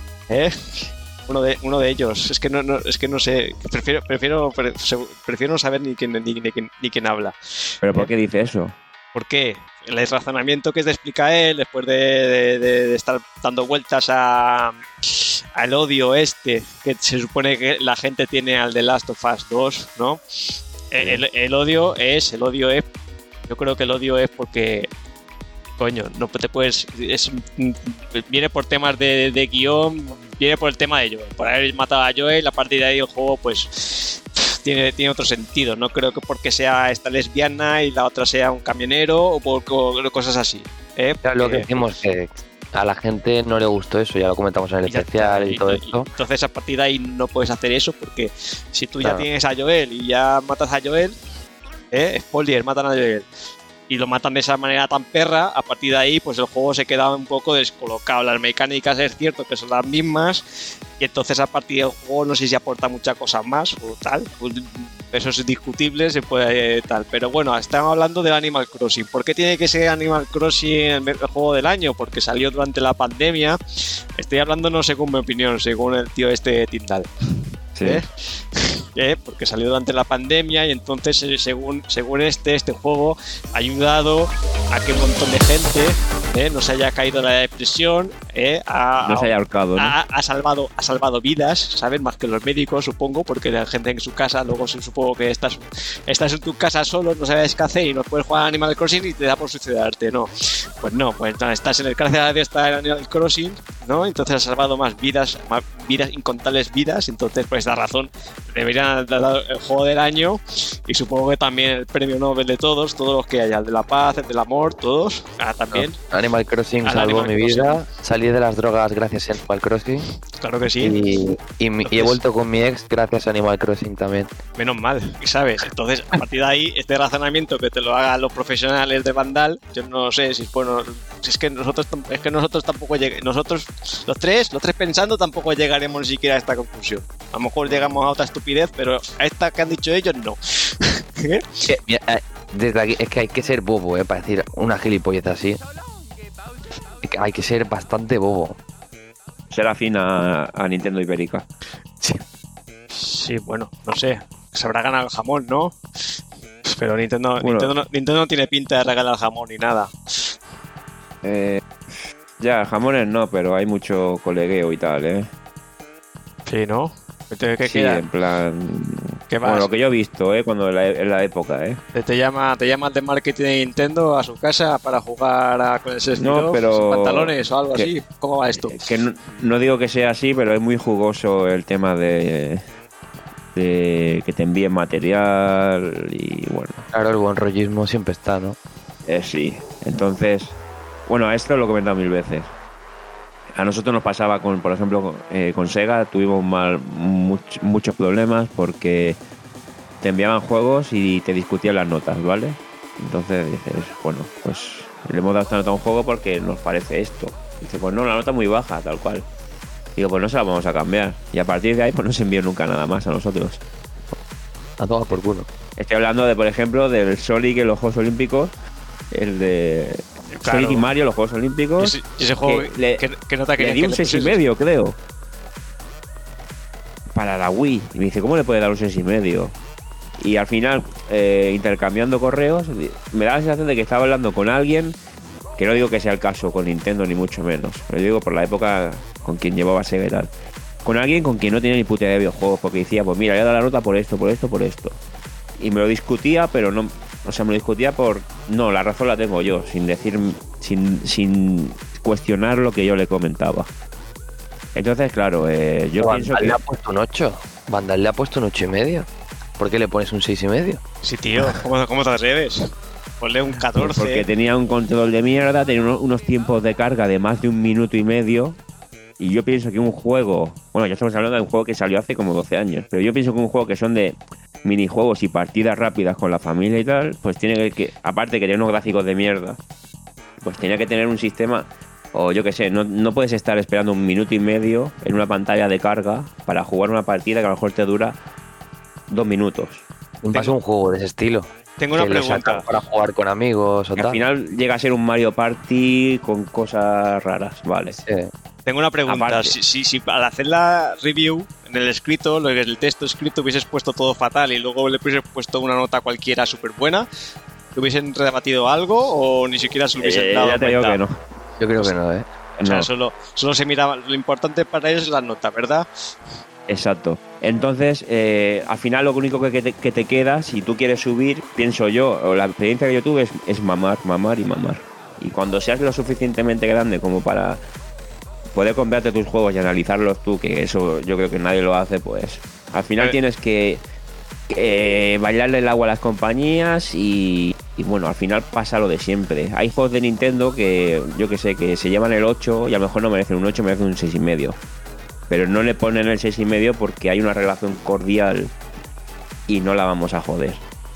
Uno de ellos. Es que no sé. Prefiero no saber ni quién habla. ¿Pero por qué dice eso? ¿Por qué? El razonamiento que te explica él después de estar dando vueltas al odio que se supone que la gente tiene al The Last of Us 2, ¿no? El odio es... Yo creo que el odio es porque... Coño, no te puedes... viene por temas de guión, viene por el tema de Joel. Por haber matado a Joel, a partir de ahí el juego, pues... Tiene otro sentido. No creo que porque sea esta lesbiana y la otra sea un camionero o por cosas así. Claro, lo que decimos que a la gente no le gustó eso, ya lo comentamos en el especial y todo esto. Entonces a partir de ahí no puedes hacer eso porque si tú ya tienes a Joel y ya matas a Joel, spoiler, matan a Joel y lo matan de esa manera tan perra, a partir de ahí pues el juego se queda un poco descolocado. Las mecánicas es cierto que son las mismas y entonces a partir del juego no sé si aporta mucha cosa más o tal, pues eso es discutible, se puede tal, pero bueno, estamos hablando del Animal Crossing. ¿Por qué tiene que ser Animal Crossing el juego del año? Porque salió durante la pandemia. Estoy hablando no según mi opinión, según el tío Tindal. Sí. Porque salió durante la pandemia y entonces según este juego ha ayudado a que un montón de gente no se haya caído en la depresión, no se haya ahorcado, ¿no? ha salvado vidas, ¿sabes? Más que los médicos, supongo, porque la gente en su casa, luego supongo que estás en tu casa solo, no sabes qué hacer y no puedes jugar a Animal Crossing y te da por suicidarte, ¿no? Pues no, estás en el gracias a Dios está en Animal Crossing, ¿no? Entonces has salvado más vidas vidas, incontables vidas. Entonces, por esta razón, deberían dar el juego del año y supongo que también el premio Nobel de todos los que haya, el de la paz, el del amor, todos. También. No. Animal Crossing salvó mi vida. Salí de las drogas gracias a Animal Crossing. Claro que sí. Y he vuelto con mi ex gracias a Animal Crossing también. Menos mal, ¿sabes? Entonces, a partir de ahí, este razonamiento que te lo hagan los profesionales de Vandal, yo no sé si bueno, si es que nosotros tampoco nosotros los tres pensando tampoco llegaremos ni siquiera a esta conclusión. A lo mejor llegamos a otra estupidez, pero a esta que han dicho ellos no. Desde aquí es que hay que ser bobo, para decir una gilipollez así. Hay que ser bastante bobo. Ser afín a Nintendo Ibérica. Sí, bueno, no sé. Se habrá ganado el jamón, ¿no? Pero Nintendo no tiene pinta de regalar jamón ni nada. Ya, jamones no, pero hay mucho colegueo y tal, ¿eh? Sí, ¿no? ¿Qué sí, queda? En plan... ¿Qué más? Bueno, lo que yo he visto, cuando en la época, Te llama el de marketing de Nintendo a su casa para jugar con el Sesmiro, no, pero... pantalones o algo así. ¿Cómo va esto? Que no digo que sea así, pero es muy jugoso el tema de que te envíen material y bueno. Claro, el buen rollismo siempre está, ¿no? Sí, entonces, bueno, esto lo he comentado 1000 veces. A nosotros nos pasaba por ejemplo, con Sega tuvimos muchos problemas porque te enviaban juegos y te discutían las notas, ¿vale? Entonces dices, bueno, pues le hemos dado esta nota a un juego porque nos parece esto. Dice, pues no, la nota es muy baja, tal cual. Digo, pues no se la vamos a cambiar. Y a partir de ahí, pues no se envió nunca nada más a nosotros. A tomar por culo. Estoy hablando de, por ejemplo, del Sonic en los Juegos Olímpicos, el de... Claro. Sonic y Mario, los Juegos Olímpicos. Ese juego que nota que le di un 6,5, creo. Para la Wii. Y me dice, ¿cómo le puede dar un 6,5? Y al final, intercambiando correos, me da la sensación de que estaba hablando con alguien, que no digo que sea el caso con Nintendo, ni mucho menos. Lo digo por la época con quien llevaba Sega y tal. Con alguien con quien no tenía ni puta idea de videojuegos, porque decía, pues mira, voy a dar la nota por esto, por esto, por esto. Y me lo discutía, pero no... O sea, me lo discutía por... No, la razón la tengo yo, sin decir... Sin cuestionar lo que yo le comentaba. Entonces, claro, yo pienso que... le ha puesto un 8. Vandal le ha puesto un 8,5. ¿Por qué le pones un 6,5? Sí, tío. ¿Cómo te atreves? Ponle un 14. Porque tenía un control de mierda, tenía unos tiempos de carga de más de 1,5 minutos. Y yo pienso que un juego... Bueno, ya estamos hablando de un juego que salió hace como 12 años. Pero yo pienso que un juego que son de minijuegos y partidas rápidas con la familia y tal, pues tiene que aparte que tiene unos gráficos de mierda, pues tenía que tener un sistema, o yo qué sé, no puedes estar esperando 1,5 minutos en una pantalla de carga para jugar una partida que a lo mejor te dura 2 minutos. Es un juego de ese estilo. Tengo una pregunta. Para jugar con amigos o tal. Al final llega a ser un Mario Party con cosas raras, vale. Sí. Tengo una pregunta. Si al hacer la review, en el escrito, en el texto escrito, hubieses puesto todo fatal y luego le hubieses puesto una nota cualquiera súper buena, ¿le hubiesen rebatido algo o ni siquiera se lo hubiesen dado? Ya te digo que no. Yo creo que no, ¿eh? O sea, solo se miraba. Lo importante para ellos es la nota, ¿verdad? Exacto. Entonces, al final lo único que te queda, si tú quieres subir, pienso yo, o la experiencia que yo tuve es mamar. Y cuando seas lo suficientemente grande como para poder comprarte tus juegos y analizarlos tú, que eso yo creo que nadie lo hace, pues al final tienes que bailarle el agua a las compañías y bueno, al final pasa lo de siempre. Hay juegos de Nintendo que yo que sé, que se llevan el 8 y a lo mejor no merecen un 8, merecen un 6,5. Pero no le ponen el 6,5 porque hay una relación cordial y no la vamos a joder.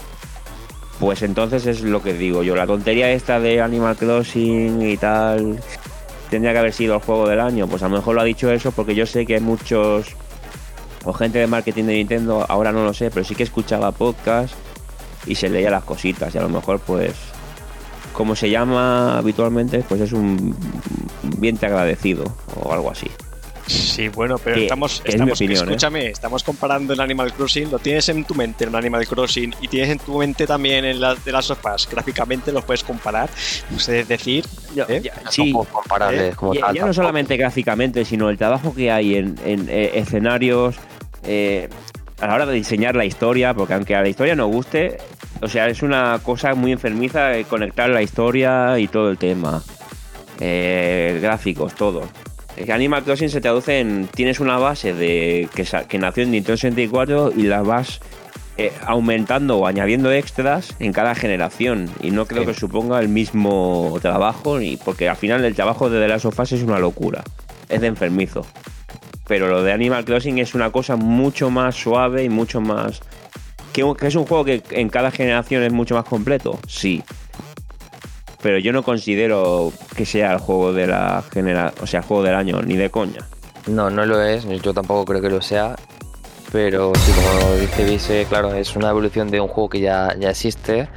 Pues entonces es lo que digo yo, la tontería esta de Animal Crossing y tal, tendría que haber sido el juego del año. Pues a lo mejor lo ha dicho eso porque yo sé que hay muchos, o gente de marketing de Nintendo, ahora no lo sé, pero sí que escuchaba podcast y se leía las cositas y a lo mejor pues, como se llama habitualmente, pues es un bien te agradecido o algo así. Sí, bueno, pero estamos opinión, escúchame, estamos comparando el Animal Crossing, lo tienes en tu mente en Animal Crossing y tienes en tu mente también en las de las sofás, gráficamente los puedes comparar, es decir, sí, comparables como tal. Ya no solamente gráficamente, sino el trabajo que hay en escenarios, a la hora de diseñar la historia, porque aunque a la historia no guste, o sea, es una cosa muy enfermiza conectar la historia y todo el tema, gráficos, todo. Animal Crossing se traduce en... Tienes una base de que nació en Nintendo 64 y la vas aumentando o añadiendo extras en cada generación. Y no creo que suponga el mismo trabajo, porque al final el trabajo de The Last of Us es una locura. Es de enfermizo. Pero lo de Animal Crossing es una cosa mucho más suave y mucho más... ¿Que es un juego que en cada generación es mucho más completo? Sí. Pero yo no considero que sea el juego de la o sea, el juego del año, ni de coña. No, no lo es, yo tampoco creo que lo sea. Pero sí, como dice Vise, claro, es una evolución de un juego que ya existe.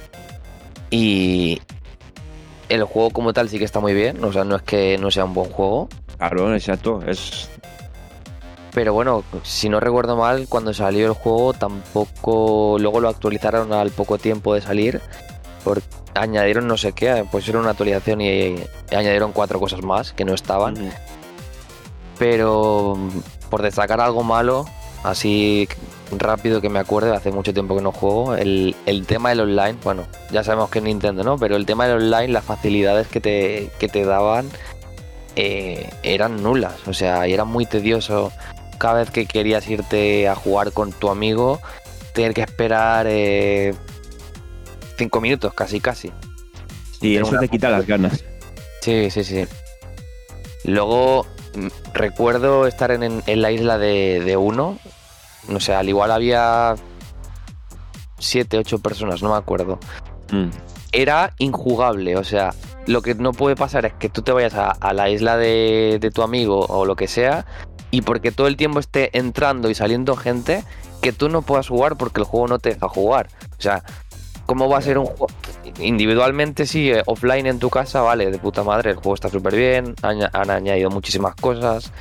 Y el juego como tal sí que está muy bien, o sea, no es que no sea un buen juego. Claro, exacto, Pero bueno, si no recuerdo mal, cuando salió el juego tampoco... Luego lo actualizaron al poco tiempo de salir. Añadieron no sé qué, pues era una actualización y añadieron 4 cosas más que no estaban. Pero por destacar algo malo, así rápido que me acuerde, hace mucho tiempo que no juego, el tema del online, bueno, ya sabemos que es Nintendo, ¿no? Pero el tema del online, las facilidades que te daban eran nulas, o sea, y era muy tedioso. Cada vez que querías irte a jugar con tu amigo, tener que esperar 5 minutos, casi. Sí, eso te quita las ganas. Sí. Luego recuerdo estar en la isla de uno, no sé, al igual había 7, 8 personas, no me acuerdo. Era injugable, o sea, lo que no puede pasar es que tú te vayas a la isla de tu amigo o lo que sea, y porque todo el tiempo esté entrando y saliendo gente, que tú no puedas jugar porque el juego no te deja jugar. O sea, ¿cómo va a ser un juego? Individualmente sí, offline en tu casa, vale, de puta madre, el juego está súper bien, han añadido muchísimas cosas.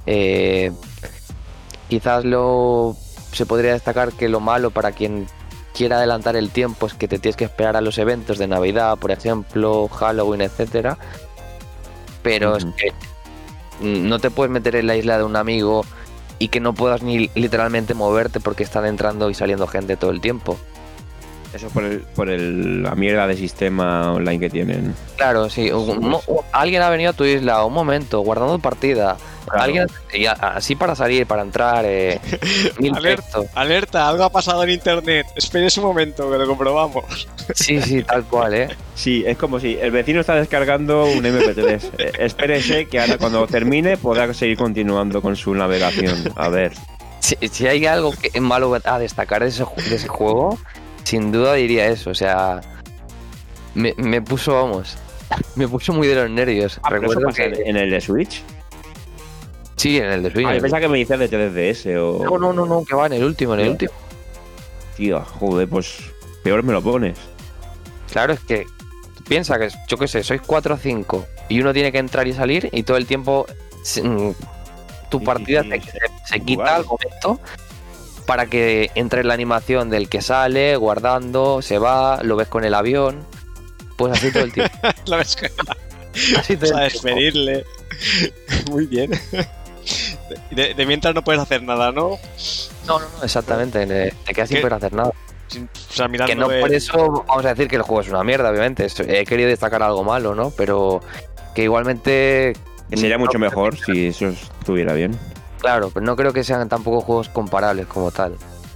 Quizás se podría destacar que lo malo para quien quiera adelantar el tiempo es que te tienes que esperar a los eventos de Navidad, por ejemplo, Halloween, etcétera. Pero es que no te puedes meter en la isla de un amigo y que no puedas ni literalmente moverte porque están entrando y saliendo gente todo el tiempo. Eso por la mierda de sistema online que tienen. Claro, sí. Alguien ha venido a tu isla, un momento, guardando partida. Claro. Alguien, y así para salir, para entrar. Alerta, algo ha pasado en internet. Espere un momento, que lo comprobamos. Sí, tal cual, Sí, es como si el vecino está descargando un MP3. Espérese que ahora cuando termine podrá seguir continuando con su navegación. A ver. Si hay algo que es malo a destacar de ese juego, sin duda diría eso. O sea, me puso muy de los nervios. Recuerdo que en el de Switch. Sí, en el de Switch. Yo pensaba que me dices de 3DS o... No, que va en el último, Tío, joder, pues peor me lo pones. Claro, es que piensa que, yo qué sé, sois 4 o 5 y uno tiene que entrar y salir y todo el tiempo tu partida se quita al momento para que entre la animación del que sale, guardando, se va, lo ves con el avión, pues así todo el tiempo. Lo ves así todo a despedirle. Muy bien. De mientras no puedes hacer nada, ¿no? No, exactamente, te quedas sin poder hacer nada. O sea, mirando que no por eso vamos a decir que el juego es una mierda, obviamente. He querido destacar algo malo, ¿no? Pero que igualmente... Que sería mucho mejor si eso estuviera bien. Claro, pero no creo que sean tampoco juegos comparables como tal.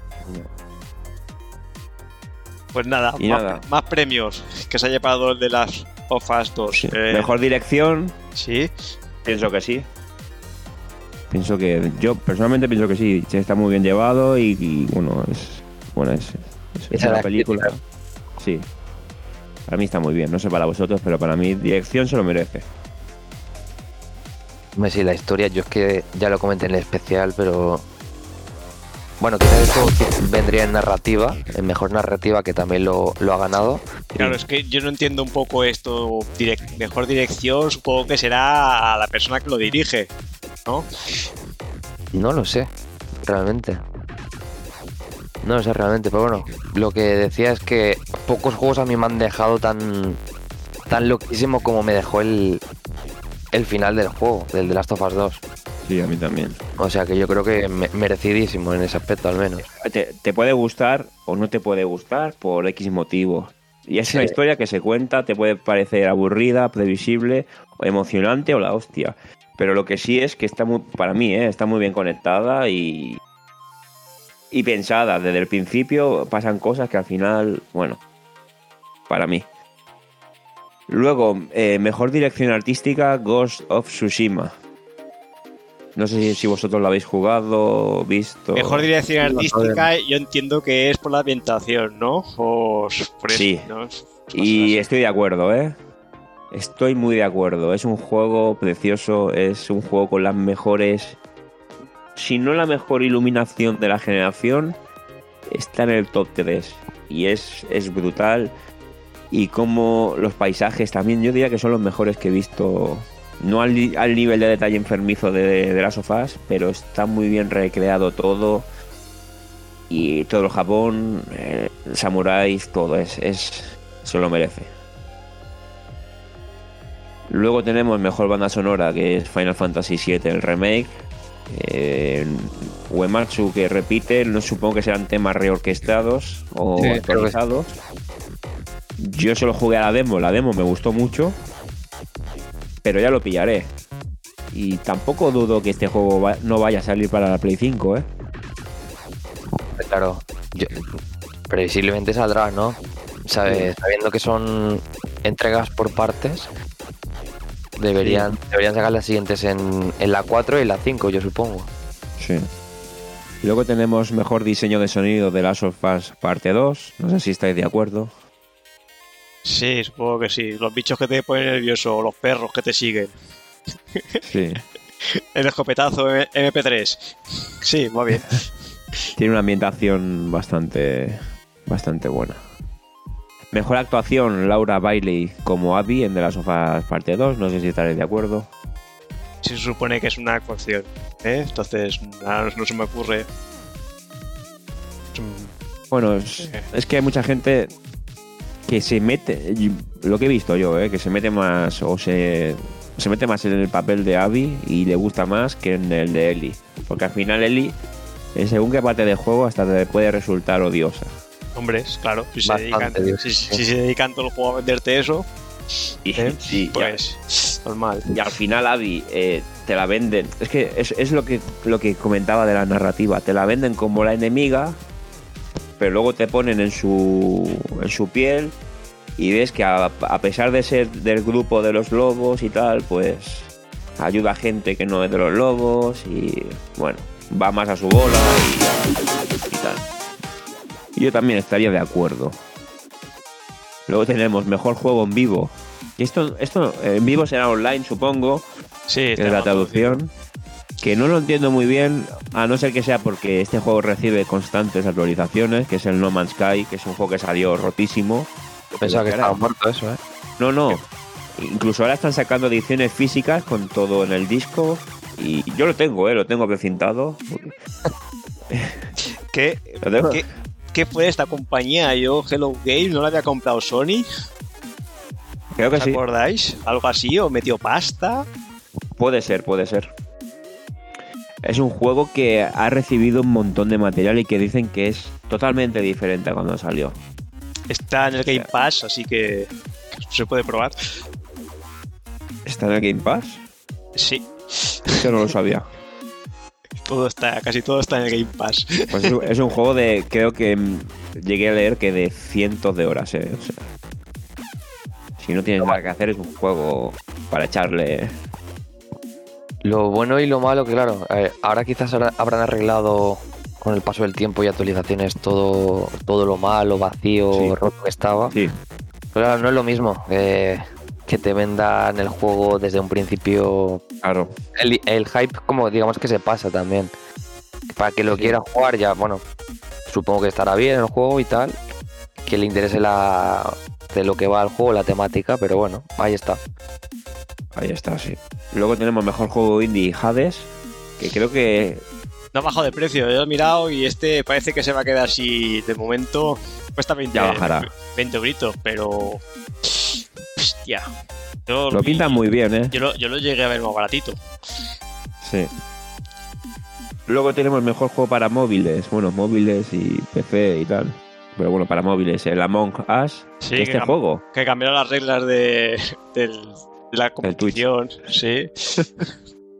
Pues nada, más premios que se ha llevado el de las of Us 2. Sí. Mejor dirección. Sí. Pienso que sí. Yo personalmente pienso que sí. Está muy bien llevado y bueno, es una película. Sí. Para mí está muy bien. No sé para vosotros, pero para mí dirección se lo merece. Sí, la historia, yo es que ya lo comenté en el especial, pero bueno, quizás esto vendría en narrativa, en mejor narrativa, que también lo ha ganado. Claro, es que yo no entiendo un poco esto. Mejor dirección, supongo que será a la persona que lo dirige, ¿no? No lo sé, realmente. No lo sé realmente, pero bueno, lo que decía es que pocos juegos a mí me han dejado tan loquísimo como me dejó el final del juego, del The Last of Us 2. Sí, a mí también. O sea que yo creo que merecidísimo en ese aspecto al menos. Te puede gustar o no te puede gustar por X motivo. Y es una historia que se cuenta, te puede parecer aburrida, previsible, emocionante o la hostia. Pero lo que sí es que para mí, está muy bien conectada y pensada. Desde el principio pasan cosas que al final, bueno, para mí. Luego, mejor dirección artística, Ghost of Tsushima. No sé si vosotros lo habéis jugado, visto. Mejor dirección artística, yo entiendo que es por la ambientación, ¿no? O por eso, sí, ¿no? Y estoy de acuerdo, Estoy muy de acuerdo. Es un juego precioso, es un juego con las mejores, si no la mejor iluminación de la generación, está en el top 3. Y es brutal. Y como los paisajes también, yo diría que son los mejores que he visto. No al nivel de detalle enfermizo de Last of Us, pero está muy bien recreado todo. Y todo el Japón, samuráis, todo se lo merece. Luego tenemos mejor banda sonora, que es Final Fantasy VII, el remake. Uematsu, que repite, no supongo que serán temas reorquestados o actualizados. Yo solo jugué a la demo me gustó mucho, pero ya lo pillaré. Y tampoco dudo que este juego no vaya a salir para la Play 5, Claro, previsiblemente saldrá, ¿no? Sabiendo que son entregas por partes, deberían sacar las siguientes en la 4 y la 5, yo supongo. Sí. Luego tenemos mejor diseño de sonido de Last of Us Parte 2. No sé si estáis de acuerdo. Sí, supongo que sí. Los bichos que te ponen nervioso, los perros que te siguen. Sí. El escopetazo MP3. Sí, va bien. Tiene una ambientación bastante buena. Mejor actuación, Laura Bailey como Abby en The Last of Us Parte 2. No sé si estaréis de acuerdo. Sí, se supone que es una actuación, entonces no se me ocurre. Bueno, es que hay mucha gente que se mete, lo que he visto yo, que se mete más se mete más en el papel de Abby y le gusta más que en el de Ellie, porque al final Ellie, según qué parte del juego, hasta te puede resultar odiosa. Hombre, claro, si se dedican todo el juego a venderte eso, sí, pues normal. Y al final Abby te la venden, es que es lo que comentaba de la narrativa, te la venden como la enemiga, pero luego te ponen en su piel y ves que a pesar de ser del grupo de los lobos y tal, pues ayuda a gente que no es de los lobos y bueno, va más a su bola y tal. Y yo también estaría de acuerdo. Luego tenemos mejor juego en vivo. Y esto en vivo será online, supongo. Sí, que es la traducción. Que no lo entiendo muy bien, a no ser que sea porque este juego recibe constantes actualizaciones, que es el No Man's Sky, que es un juego que salió rotísimo. Pensaba que estaba muerto eso, No. Incluso ahora están sacando ediciones físicas con todo en el disco. Y yo lo tengo precintado. ¿Qué fue esta compañía? Yo, Hello Games, ¿no la había comprado Sony? Creo que sí. ¿Os acordáis? ¿Algo así? ¿O metió pasta? Puede ser. Es un juego que ha recibido un montón de material y que dicen que es totalmente diferente a cuando salió. Está en el Game Pass, así que se puede probar. ¿Está en el Game Pass? Sí. Yo no lo sabía. Casi todo está en el Game Pass. Pues es un juego de, creo que llegué a leer que de cientos de horas, O sea, si no tienes nada que hacer, es un juego para echarle. Lo bueno y lo malo, que claro, ahora quizás habrán arreglado con el paso del tiempo y actualizaciones todo lo malo, vacío, roto que estaba. Sí. Pero claro, no es lo mismo que te vendan el juego desde un principio. Claro. El hype, como digamos que se pasa también. Para que lo quiera jugar ya, bueno, supongo que estará bien el juego y tal. Que le interese de lo que va al juego, la temática, pero bueno, ahí está. Ahí está, sí. Luego tenemos mejor juego indie, Hades, que creo que... No ha bajado de precio, yo he mirado y este parece que se va a quedar así de momento. Cuesta 20 euritos, pero... Hostia. Lo pintan muy bien, Yo lo llegué a ver más baratito. Sí. Luego tenemos mejor juego para móviles. Bueno, móviles y PC y tal. Pero bueno, para móviles, el Among Us. Sí, juego. Que cambiaron las reglas de la competición. Sí.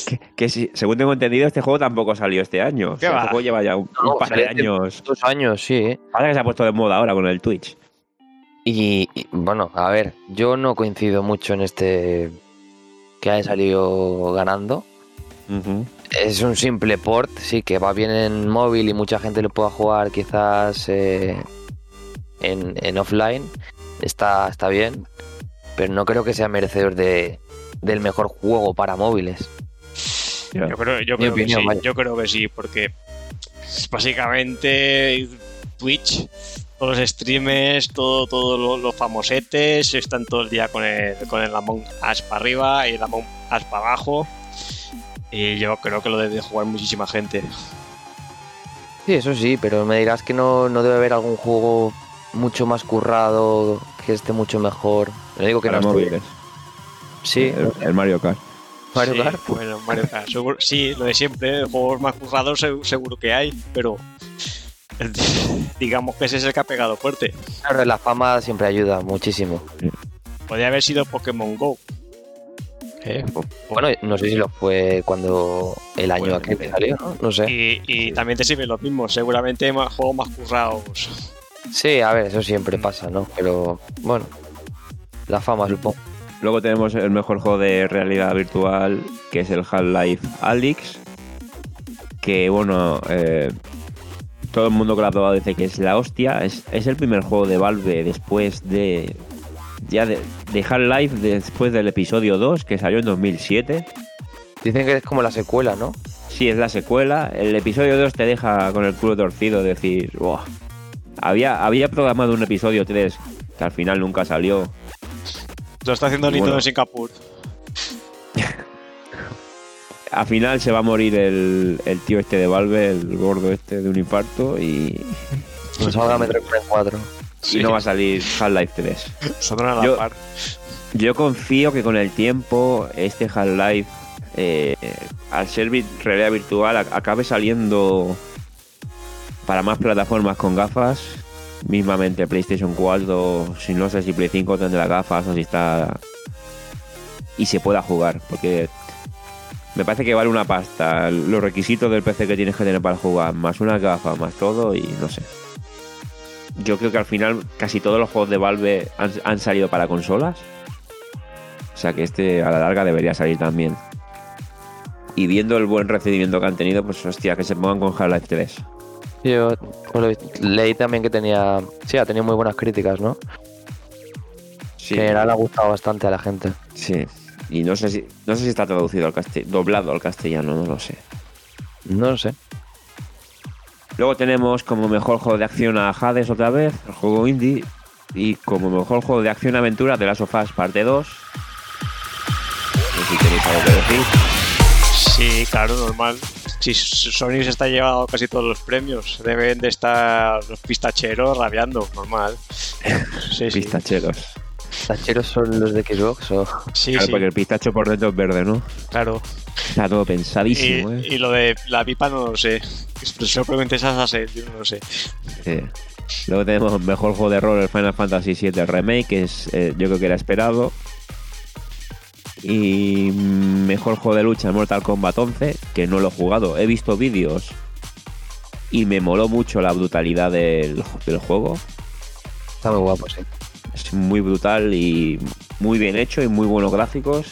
Que según tengo entendido, este juego tampoco salió este año. ¿Qué Este va? juego lleva ya un par de años. 2 años, sí. Ahora que se ha puesto de moda ahora con el Twitch. Y bueno, a ver, yo no coincido mucho en este que haya salido ganando. Ujú. Es un simple port, sí, que va bien en móvil y mucha gente lo pueda jugar quizás en offline. Está bien, pero no creo que sea merecedor del mejor juego para móviles. Ya. Yo creo Mi opinión, que sí, vaya. yo creo que sí, porque básicamente Twitch, todos los streamers, todos los famosetes están todo el día con el Among Us para arriba y el Among Us para abajo. Y yo creo que lo debe jugar muchísima gente. Sí, eso sí, pero me dirás que no debe haber algún juego mucho más currado, que esté mucho mejor. No digo que Para no esté. móviles. Sí, El Mario Kart. Mario Sí, Kart. Bueno, Mario Kart, sí, lo de siempre, juegos más currados seguro que hay, pero digamos que ese es el que ha pegado fuerte. Claro, la fama siempre ayuda muchísimo. Podría haber sido Pokémon Go. Bueno, no sé si lo fue cuando el año Bueno, aquel que salió, ¿no? No sé. Y también te sirve lo mismo, seguramente hay juegos más currados. Sí, a ver, eso siempre pasa, ¿no? Pero bueno, la fama supongo. Luego tenemos el mejor juego de realidad virtual, que es el Half-Life Alyx. Que bueno, todo el mundo que lo ha probado dice que es la hostia. Es el primer juego de Valve después de Half-Life, después del episodio 2, que salió en 2007. Dicen que es como la secuela, ¿no? Sí, es la secuela. El episodio 2 te deja con el culo torcido, decir, "Buah". Había programado un episodio 3 que al final nunca salió. Lo está haciendo Y Nintendo bueno. en Singapur. Al final se va a morir el tío este de Valve, el gordo este de un infarto, y Nos salga Metroid Prime 4. no va a salir Half-Life 3. Saldrán a la Yo- par. Yo confío que con el tiempo este Half-Life, al ser realidad virtual, acabe saliendo para más plataformas con gafas. Mismamente PlayStation 4, si no sé si Play 5 tendrá gafas o si está... Y se pueda jugar, porque me parece que vale una pasta los requisitos del PC que tienes que tener para jugar, más unas gafas, más todo, y no sé. Yo creo que al final casi todos los juegos de Valve han salido para consolas. O sea que este a la larga debería salir también. Y viendo el buen recibimiento que han tenido, pues hostia, que se pongan con Half-Life 3. Yo leí también que tenía... Sí, ha tenido muy buenas críticas, ¿no? Sí, Que en general ha gustado bastante a la gente. sí. Y no sé si está traducido al doblado al castellano, no lo sé. No lo sé. Luego tenemos como mejor juego de acción a Hades otra vez, el juego indie. Y como mejor juego de acción-aventura The Last of Us parte 2. No sé si tenéis algo que decir. Sí, claro, normal. Si Sony se está llevando casi todos los premios, deben de estar los pistacheros rabiando, normal. Sí, sí. Pistacheros. ¿Tacheros son los de Xbox o...? Sí, Claro, sí, porque el pistacho por dentro es verde, ¿no? claro. Está todo pensadísimo, ¿eh? Y lo de la pipa no lo sé. Simplemente es Assassin, yo no lo sé. Sí. Luego tenemos mejor juego de rol, el Final Fantasy VII Remake, que es, yo creo que era esperado. Y mejor juego de lucha, Mortal Kombat 11, que no lo he jugado. He visto vídeos y me moló mucho la brutalidad del juego. Está muy guapo, sí. Es muy brutal y muy bien hecho y muy buenos gráficos.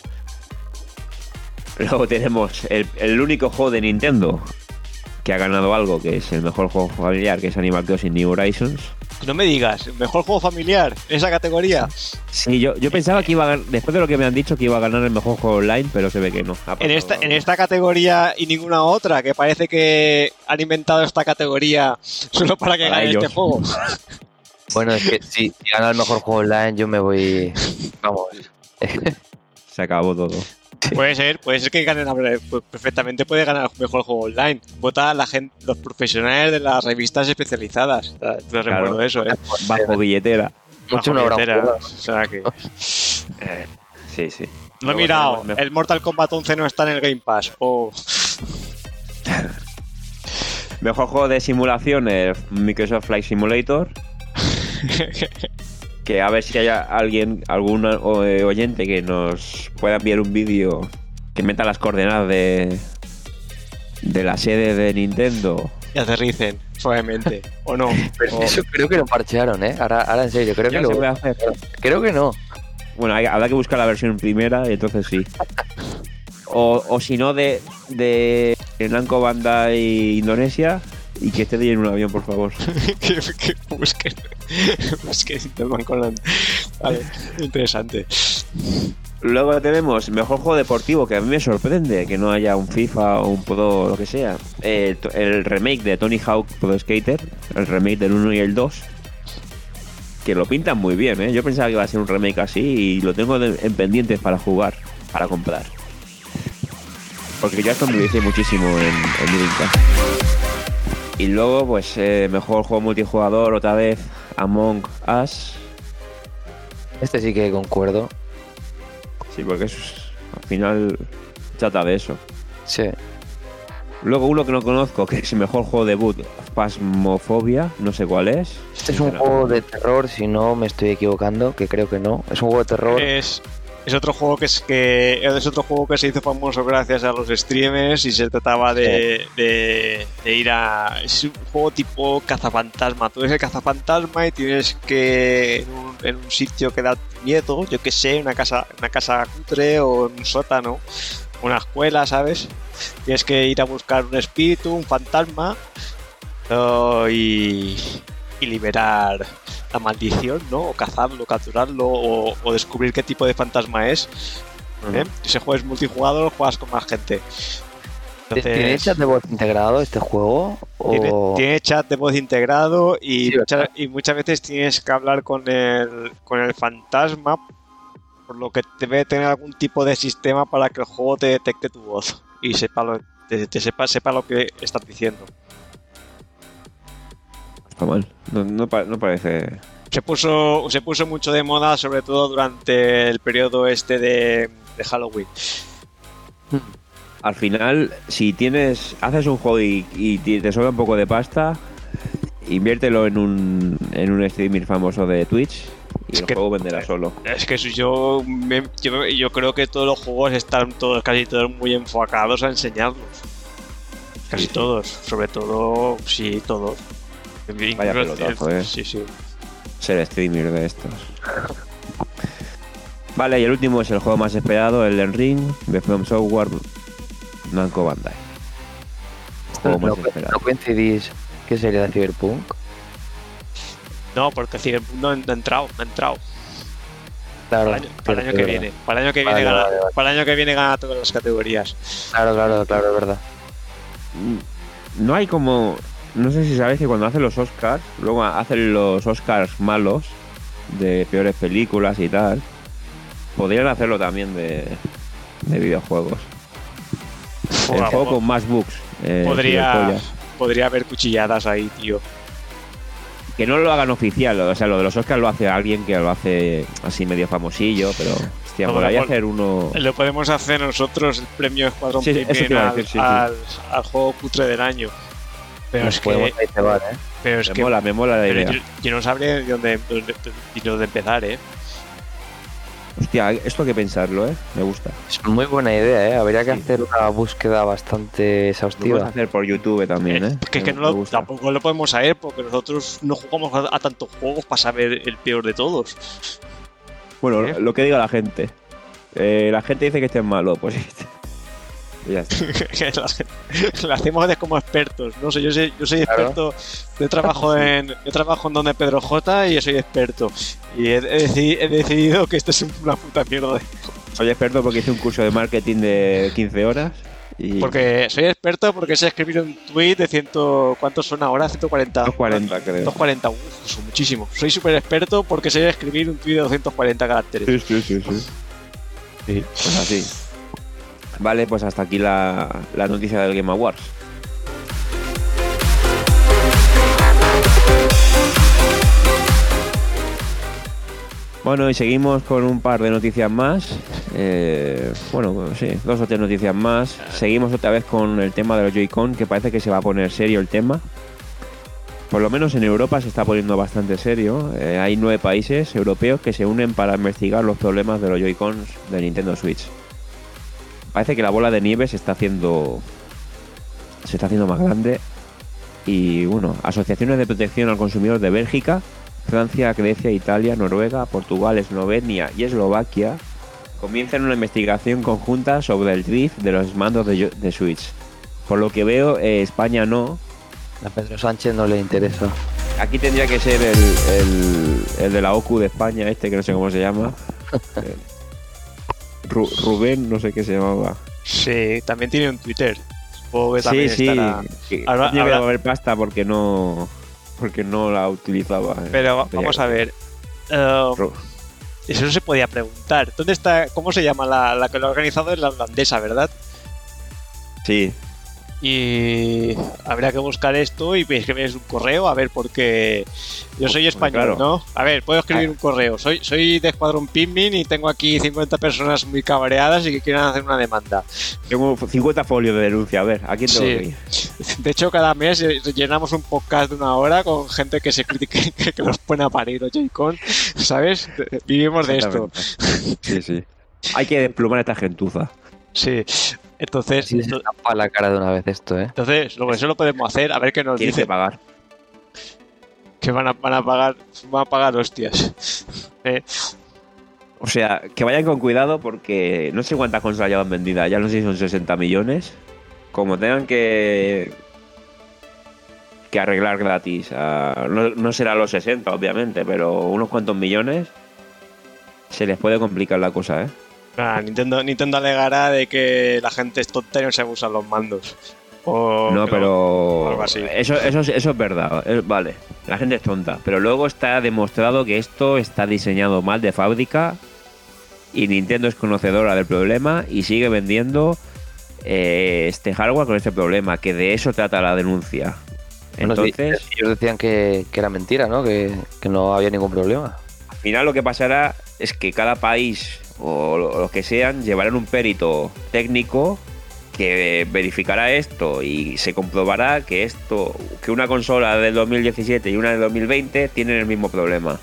Luego tenemos el único juego de Nintendo que ha ganado algo, que es el mejor juego familiar, que es Animal Crossing New Horizons. No me digas, mejor juego familiar, esa categoría. Sí, yo pensaba que iba a ganar, después de lo que me han dicho, que iba a ganar el mejor juego online, pero se ve que no. Ha pasado- En esta categoría y ninguna otra, que parece que han inventado esta categoría solo para que Para gane ellos. este juego. Bueno, es que si gana el mejor juego online, yo me voy... Vamos. Se acabó todo. Puede ser que ganen, pues perfectamente puede ganar el mejor juego online. Vota la gente, los profesionales de las revistas especializadas. Te recuerdo eso, ¿eh? Bajo billetera. Mucho no Bajo habrá billetera. jugado. O sea que... Sí, sí. No he Luego mirado, tenemos mejor- el Mortal Kombat 11 no está en el Game Pass. Oh. Mejor juego de simulación, el Microsoft Flight Simulator. Que a ver si hay algún oyente que nos pueda enviar un vídeo que meta las coordenadas de la sede de Nintendo. Y aterricen suavemente, ¿o no? Pero eso creo que lo parchearon, ¿eh? Ahora en serio, creo que lo voy a hacer. Creo que no. Bueno, habrá que buscar la versión primera y entonces sí. O si no, de Namco Bandai Indonesia y que esté en un avión, por favor. que busquen Interman con la... Vale, interesante. Luego tenemos mejor juego deportivo, que a mí me sorprende que no haya un FIFA o un Pro, lo que sea. El remake de Tony Hawk Pro Skater, el remake del 1 y el 2, que lo pintan muy bien, ¿eh? Yo pensaba que iba a ser un remake así y lo tengo en pendientes para jugar, para comprar. Porque ya esto me dice muchísimo en Dreamcast. Y luego, pues, mejor juego multijugador, otra vez, Among Us. Este sí que concuerdo. Sí, porque al final trata de eso. Sí. Luego uno que no conozco, que es el mejor juego debut, Phasmophobia, no sé cuál es. Este es un juego de terror, si no me estoy equivocando, que creo que no. Es un juego de terror. Es otro juego es otro juego que se hizo famoso gracias a los streamers y se trataba de ir a... Es un juego tipo cazafantasma. Tú eres el cazafantasma y tienes que en un sitio que da miedo, yo que sé, una casa cutre o un sótano, una escuela, ¿sabes? Tienes que ir a buscar un espíritu, un fantasma y liberar la maldición, ¿no? O cazarlo, capturarlo o descubrir qué tipo de fantasma es. Ese juego es multijugador, juegas con más gente. Entonces, ¿tiene chat de voz integrado este juego? Tiene chat de voz integrado y, sí, muchas veces tienes que hablar con el fantasma, por lo que debe tener algún tipo de sistema para que el juego te detecte tu voz y sepa lo que estás diciendo. Está mal, no parece... Se puso mucho de moda, sobre todo durante el periodo este de Halloween. Al final, si haces un juego y te sobra un poco de pasta, inviértelo en un streamer famoso de Twitch y el juego venderá solo. Es que yo creo que todos los juegos están casi todos muy enfocados a enseñarlos. Casi todos, sobre todo, sí, todos. Vaya pelotazo, Sí. Ser streamer de estos. Vale, y el último es el juego más esperado, el Elden Ring, de From Software, Namco Bandai. ¿No coincidís que sería de Cyberpunk? No, porque Cyberpunk no ha entrado. Claro, para el año que viene. Para el año que viene gana todas las categorías. Claro, es verdad. No hay como... No sé si sabéis que cuando hacen los Oscars, luego hacen los Oscars malos, de peores películas y tal, podrían hacerlo también de videojuegos. El juego con más bugs. Podría haber cuchilladas ahí, tío. Que no lo hagan oficial, o sea, lo de los Oscars lo hace alguien que lo hace así medio famosillo, pero hostia, podría hacer uno... Lo podemos hacer nosotros, el premio Escuadrón al juego cutre del año. Pero es que me mola la idea. Yo no sabría de dónde empezar, ¿eh? Hostia, esto hay que pensarlo, ¿eh? Me gusta. Es muy buena idea, ¿eh? Habría que hacer una búsqueda bastante exhaustiva. Lo puedes hacer por YouTube también, ¿eh? Es que tampoco lo podemos saber porque nosotros no jugamos a tantos juegos para saber el peor de todos. Bueno, lo que diga la gente. La gente dice que este es malo, pues... Ya está. Lo hacemos como expertos, no sé, yo soy experto, yo trabajo en donde Pedro J y yo soy experto y he decidido que esto es una puta mierda. Soy experto porque hice un curso de marketing de 15 horas porque soy experto porque sé escribir un tweet de ¿cuántos son ahora? 140. 240 creo. 240, son muchísimo. Soy súper experto porque sé escribir un tweet de 240 caracteres. Sí. Pues así. Vale, pues hasta aquí la noticia del Game Awards. Bueno, y seguimos con un par de noticias más. Sí, 2 o 3 noticias más. Seguimos otra vez con el tema de los Joy-Con, que parece que se va a poner serio el tema. Por lo menos en Europa se está poniendo bastante serio. Hay 9 países europeos que se unen para investigar los problemas de los Joy-Cons de Nintendo Switch. parece que la bola de nieve se está haciendo más grande. Y bueno, asociaciones de protección al consumidor de Bélgica, Francia, Grecia, Italia, Noruega, Portugal, Eslovenia y Eslovaquia comienzan una investigación conjunta sobre el drift de los mandos de Switch. Por lo que veo, España no. A Pedro Sánchez no le interesa. Aquí tendría que ser el de la OCU de España, que no sé cómo se llama. Rubén, no sé qué se llamaba. Sí, también tiene un Twitter. Supongo que también sí. estará... Ahora que haber pasta porque no la utilizaba. Pero vamos a ver. Eso no se podía preguntar. ¿Dónde está? ¿Cómo se llama la que lo ha organizado? Es la holandesa, ¿verdad? Sí. Y habría que buscar esto y escribir un correo, a ver, porque yo soy español, claro. ¿no? A ver, puedo escribir un correo. Soy de Escuadrón Pikmin y tengo aquí 50 personas muy cabreadas y que quieren hacer una demanda. Tengo 50 folios de denuncia, a ver, ¿a quién tengo que ir? De hecho, cada mes llenamos un podcast de 1 hora con gente que se critica que los pone a parir los Joy-Con, ¿sabes? Vivimos de esto. Sí. Hay que desplumar a esta gentuza. Sí. Entonces, Sí, se tapa la cara de una vez esto, ¿eh? Entonces, eso lo podemos hacer, a ver qué nos Tienes dice. que pagar. Que van a pagar hostias. O sea, que vayan con cuidado porque no sé cuántas consolas llevan vendidas, ya no sé si son 60 millones. Como tengan que arreglar gratis, no será los 60 obviamente, pero unos cuantos millones, se les puede complicar la cosa, ¿eh? Nintendo alegará de que la gente es tonta y no sabe usar los mandos. No, pero algo así. eso es verdad, vale. La gente es tonta, pero luego está demostrado que esto está diseñado mal de fábrica y Nintendo es conocedora del problema y sigue vendiendo este hardware con este problema, que de eso trata la denuncia. Entonces, ellos decían que era mentira, ¿no? Que no había ningún problema. Al final lo que pasará es que cada país o los que sean llevarán un perito técnico que verificará esto y se comprobará que una consola del 2017 y una del 2020 tienen el mismo problema.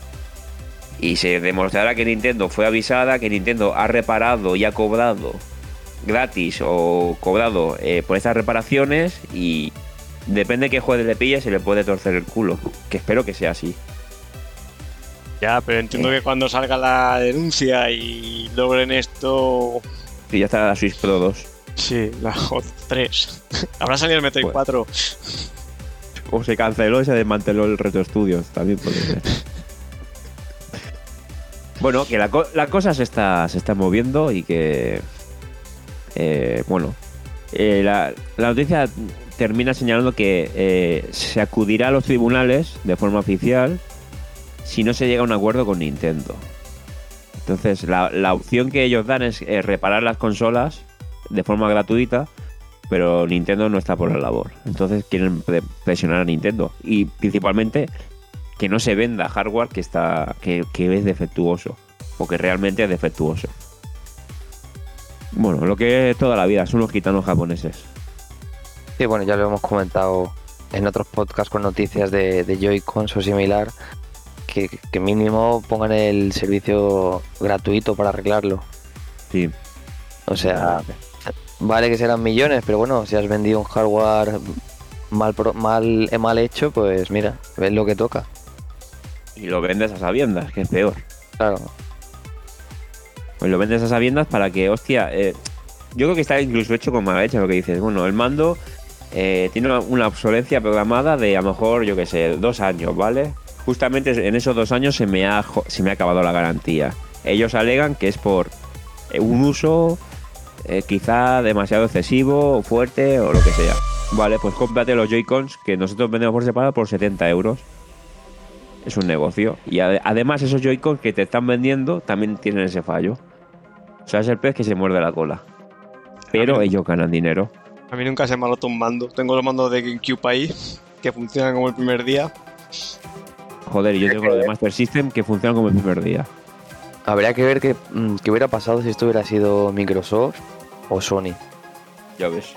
Y se demostrará que Nintendo fue avisada, que Nintendo ha reparado y ha cobrado gratis o cobrado por estas reparaciones y depende de qué juez le pille se le puede torcer el culo. Que espero que sea así. Ya, pero entiendo que cuando salga la denuncia y logren esto... Y ya está la Switch Pro 2. Sí, la Hot 3. Habrá salido el Metroid 4. O se canceló y se desmanteló el Retro Studios. También puede ser. Bueno, que la cosa se está moviendo y que... la noticia termina señalando que se acudirá a los tribunales de forma oficial si no se llega a un acuerdo con Nintendo. Entonces, la opción que ellos dan es reparar las consolas de forma gratuita, pero Nintendo no está por la labor. Entonces quieren presionar a Nintendo y principalmente que no se venda hardware que es defectuoso o que realmente es defectuoso. Bueno, lo que es toda la vida, son los gitanos japoneses. Sí, bueno, ya lo hemos comentado en otros podcasts con noticias de Joy-Cons o similar, que mínimo pongan el servicio gratuito para arreglarlo. Sí. O sea, vale que serán millones, pero bueno, si has vendido un hardware mal hecho, pues mira, ves lo que toca. Y lo vendes a sabiendas, que es peor. Claro. Pues lo vendes a sabiendas para que, hostia, yo creo que está incluso hecho con mala leche lo que dices. Bueno, el mando tiene una obsolencia programada de a lo mejor, yo qué sé, 2 años, ¿vale? Justamente en esos 2 años se me ha acabado la garantía. Ellos alegan que es por un uso quizá demasiado excesivo o fuerte o lo que sea. Vale, pues cómprate los Joy-Cons que nosotros vendemos por separado por 70 euros. Es un negocio. Y además esos Joy-Cons que te están vendiendo también tienen ese fallo. O sea, es el pez que se muerde la cola. Pero ellos ganan dinero. A mí nunca se me ha roto un mando. Tengo los mandos de GameCube ahí, que funcionan como el primer día. Joder, y yo tengo lo de Master System que funcionan como el primer día. Habría que ver qué hubiera pasado si esto hubiera sido Microsoft o Sony. Ya ves.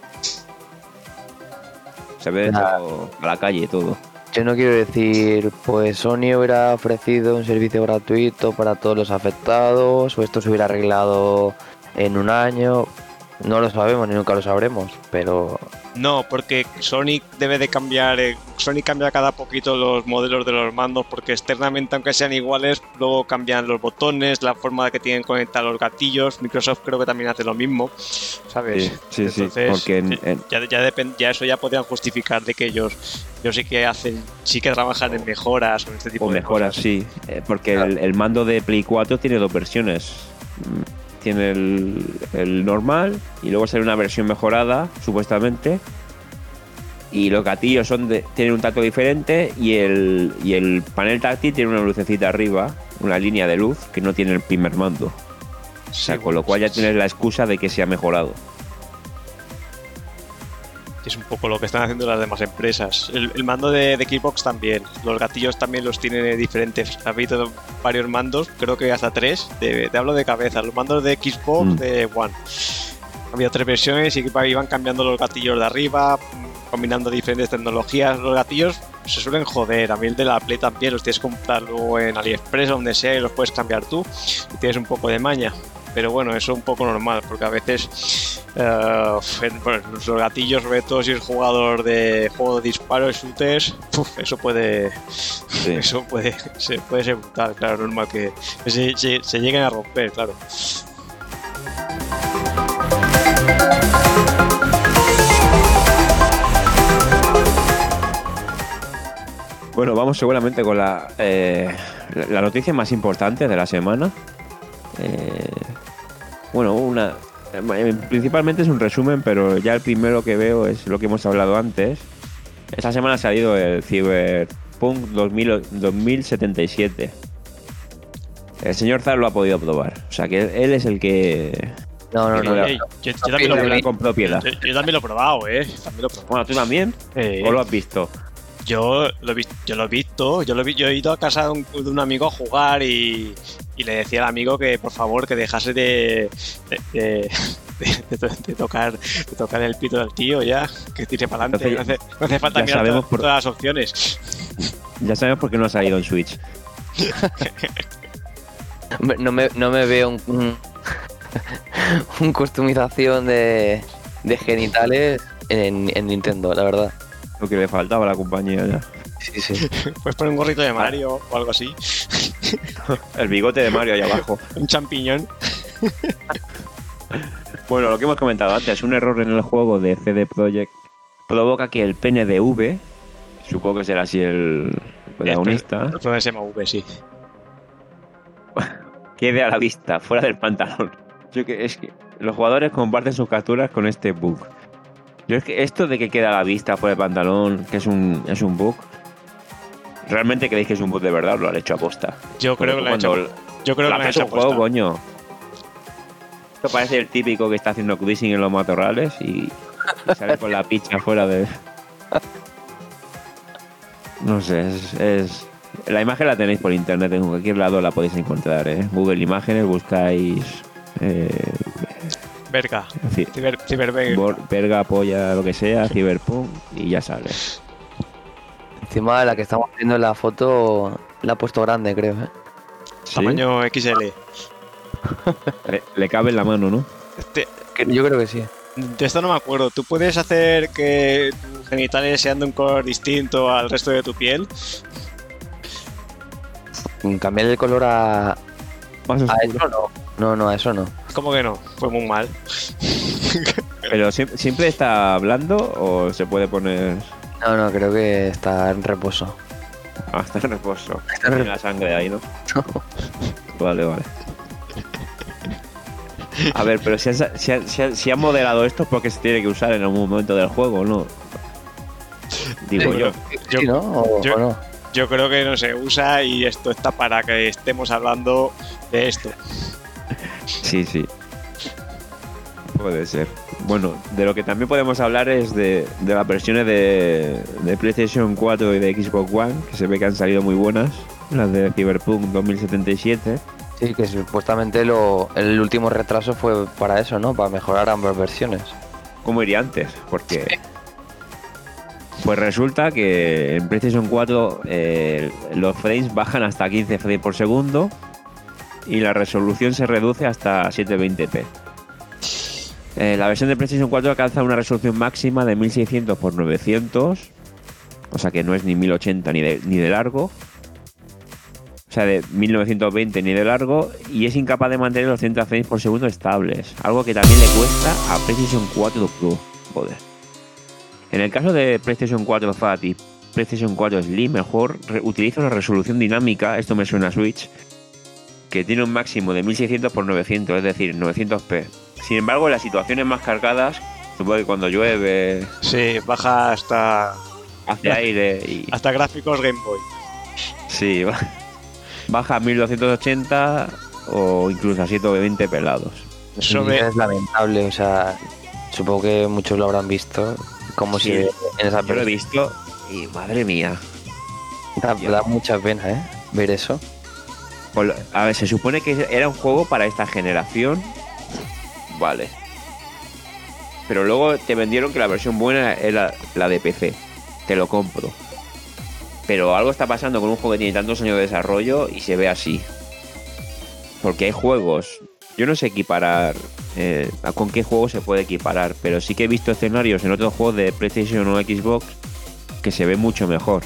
Se ve a la calle y todo. Yo no quiero decir, pues Sony hubiera ofrecido un servicio gratuito para todos los afectados, o esto se hubiera arreglado en un año, no lo sabemos ni nunca lo sabremos, pero... No, porque Sony debe de cambiar, Sony cambia cada poquito los modelos de los mandos porque externamente, aunque sean iguales, luego cambian los botones, la forma que tienen conectar los gatillos. Microsoft creo que también hace lo mismo, ¿sabes? Sí, entonces, porque ya eso ya podrían justificar de que ellos sí que trabajan en mejoras o en este tipo de mejoras, cosas. sí, porque el mando de Play 4 tiene dos versiones. Tiene el normal y luego sale una versión mejorada, supuestamente. Y los gatillos tienen un tacto diferente y el panel táctil tiene una lucecita arriba, una línea de luz que no tiene el primer mando. O sea, con lo cual ya tienes la excusa de que se ha mejorado. Es un poco lo que están haciendo las demás empresas. El mando de Xbox también. Los gatillos también los tiene diferentes. Ha habido varios mandos, creo que hasta 3. Te hablo de cabeza. Los mandos de Xbox de One. Había 3 versiones y iban cambiando los gatillos de arriba, combinando diferentes tecnologías. Los gatillos se suelen joder. A mí el de la Play también los tienes que comprar luego en AliExpress o donde sea y los puedes cambiar tú. Y tienes un poco de maña. Pero bueno, eso es un poco normal, porque a veces los gatillos, sobre todo si es jugador de juego de disparos y shooters, eso puede ser brutal, claro, normal que se lleguen a romper, claro. Bueno, vamos seguramente con la noticia más importante de la semana. Principalmente es un resumen, pero ya el primero que veo es lo que hemos hablado antes. Esta semana ha salido el Cyberpunk 2077. El señor Zar lo ha podido probar, o sea que él es el que... No. Yo también lo compró piedra. Yo también lo he probado, Bueno, ¿tú también? ¿O lo has visto? Yo lo he visto. Yo he ido a casa de un amigo a jugar y le decía al amigo que por favor que dejase de tocar el pito del tío ya, que tire para adelante. No hace falta mirar todas las opciones. Ya sabemos por qué no ha salido en Switch. No me veo un customización de genitales en Nintendo, la verdad. Lo que le faltaba a la compañía ya. Sí. Puedes poner un gorrito de Mario o algo así. El bigote de Mario ahí abajo. Un champiñón. Bueno, lo que hemos comentado antes, un error en el juego de CD Projekt provoca que el PNDV, supongo que será así el protagonista, El PNDV, sí. quede a la vista, fuera del pantalón. Es que los jugadores comparten sus capturas con este bug. Yo es que esto de que queda a la vista fuera del pantalón, que es un bug, ¿realmente creéis que es un bug de verdad o lo han hecho aposta? Yo creo que lo han hecho aposta. Juego, coño. Esto parece el típico que está haciendo cruising en los matorrales y sale con la picha fuera de... No sé, es... La imagen la tenéis por internet, en cualquier lado la podéis encontrar, ¿eh? Google Imágenes, buscáis... Verga. Verga, polla, lo que sea, Cyberpunk y ya sale. Encima de la que estamos viendo en la foto la ha puesto grande, creo, ¿eh? ¿Sí? Tamaño XL. Le cabe en la mano, ¿no? Yo creo que sí. De esto no me acuerdo. ¿Tú puedes hacer que tus genitales sean de un color distinto al resto de tu piel? Cambiar el color a eso no. No, a eso no. ¿Cómo que no? Fue muy mal. ¿Pero siempre está hablando o se puede poner...? No, creo que está en reposo. Está en reposo. Tiene la sangre ahí, ¿no? Vale. A ver, pero si han modelado esto es porque se tiene que usar en algún momento del juego, ¿no? Digo yo. ¿Sí, no? ¿O no? Yo creo que no se usa y esto está para que estemos hablando de esto. Sí. Puede ser. Bueno, de lo que también podemos hablar es de las versiones de PlayStation 4 y de Xbox One, que se ve que han salido muy buenas, las de Cyberpunk 2077. Sí, que supuestamente el último retraso fue para eso, ¿no? Para mejorar ambas versiones. ¿Cómo iría antes? Porque... Pues resulta que en PlayStation 4 los frames bajan hasta 15 frames por segundo y la resolución se reduce hasta 720p. La versión de PlayStation 4 alcanza una resolución máxima de 1600 x 900, o sea que no es ni 1080 ni de largo, o sea, de 1920 ni de largo, y es incapaz de mantener los 30 frames por segundo estables, algo que también le cuesta a PlayStation 4 Pro. Joder. En el caso de PlayStation 4 Fat y PlayStation 4 Slim, el juego utiliza una resolución dinámica, esto me suena a Switch, que tiene un máximo de 1600 x 900, es decir, 900p. Sin embargo, en las situaciones más cargadas, supongo que cuando llueve... Sí, baja hasta... hace aire y... hasta gráficos Game Boy. Sí, baja a 1280 o incluso a 720 pelados. Eso es lamentable, o sea, supongo que muchos lo habrán visto, como sí, si en esa yo lo he visto y madre mía. Da mucha pena, ver eso. A ver, se supone que era un juego para esta generación, vale. Pero luego te vendieron que la versión buena era la de PC. Te lo compro. Pero algo está pasando con un juego que tiene tantos años de desarrollo y se ve así. Porque hay juegos... Yo no sé equiparar con qué juego se puede equiparar, pero sí que he visto escenarios en otros juegos de PlayStation o Xbox que se ve mucho mejor.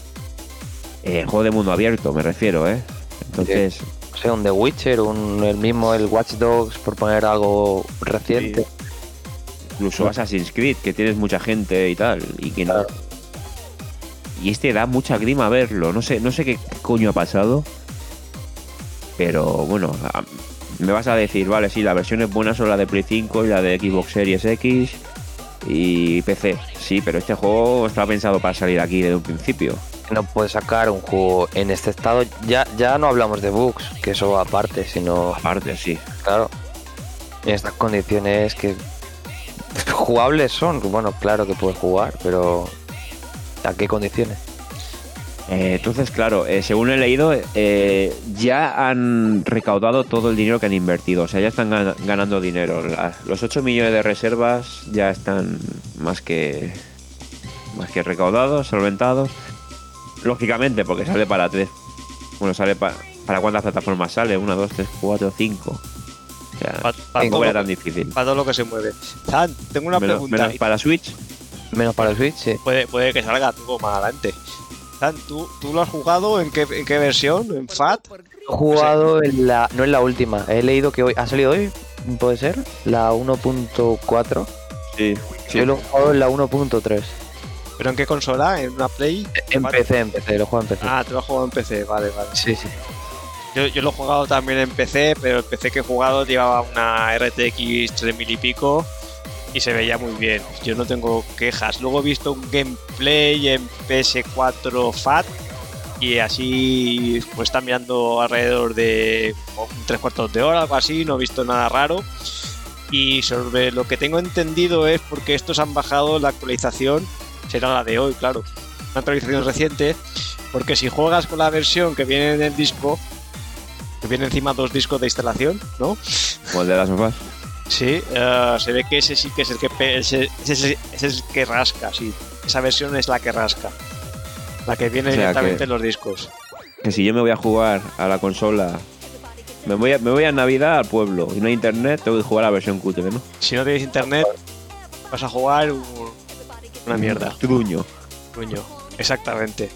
Juego de mundo abierto, me refiero, Entonces... O sea, un The Witcher, el Watch Dogs, por poner algo reciente. Sí. Incluso Assassin's Creed, que tienes mucha gente y tal, y que claro. Y este da mucha grima verlo. No sé qué coño ha pasado. Pero bueno, me vas a decir, vale, sí, las versiones buenas son la de Play 5 y la de Xbox Series X y PC. Sí, pero este juego estaba pensado para salir aquí desde un principio. No puedes sacar un juego en este estado. Ya no hablamos de bugs, que eso aparte, sino... Aparte, sí. Claro. En estas condiciones que... jugables son. Bueno, claro que puedes jugar, pero... ¿a qué condiciones? Entonces, claro, según he leído, ya han recaudado todo el dinero que han invertido. O sea, ya están ganando dinero. Los 8 millones de reservas ya están más que recaudados, solventados. Lógicamente, porque sale para 3. Bueno, sale para cuántas plataformas sale. 1, 2, 3, 4, 5. O sea, no era tan difícil. Para todo lo que se mueve. Zan, tengo una pregunta. Menos para Switch. Menos para el Switch, sí. Puede que salga todo más adelante. Zan, ¿tú lo has jugado? ¿En qué versión? ¿En FAT? He jugado no en la última. He leído que hoy ha salido hoy, ¿puede ser? La 1.4. Sí. Yo lo he jugado en la 1.3. ¿Pero en qué consola? ¿En una Play? En PC, lo juego en PC. Ah, tú lo has jugado en PC, vale. Sí. Yo lo he jugado también en PC, pero el PC que he jugado llevaba una RTX 3000 y pico y se veía muy bien. Yo no tengo quejas. Luego he visto un gameplay en PS4 FAT y así pues está mirando alrededor de 3/4 de hora, algo así, no he visto nada raro. Y sobre lo que tengo entendido es porque estos han bajado la actualización, será la de hoy, claro, una actualización reciente, porque si juegas con la versión que viene en el disco, que viene encima 2 discos de instalación, ¿no? Como el de las sofás. Sí, se ve que ese sí que es el que es el que rasca, sí. Esa versión es la que rasca, la que viene directamente en los discos. Que si yo me voy a jugar a la consola, me voy a Navidad al pueblo y no hay internet, tengo que jugar a la versión cutre, ¿no? Si no tienes internet, vas a jugar una mierda. Truño, exactamente.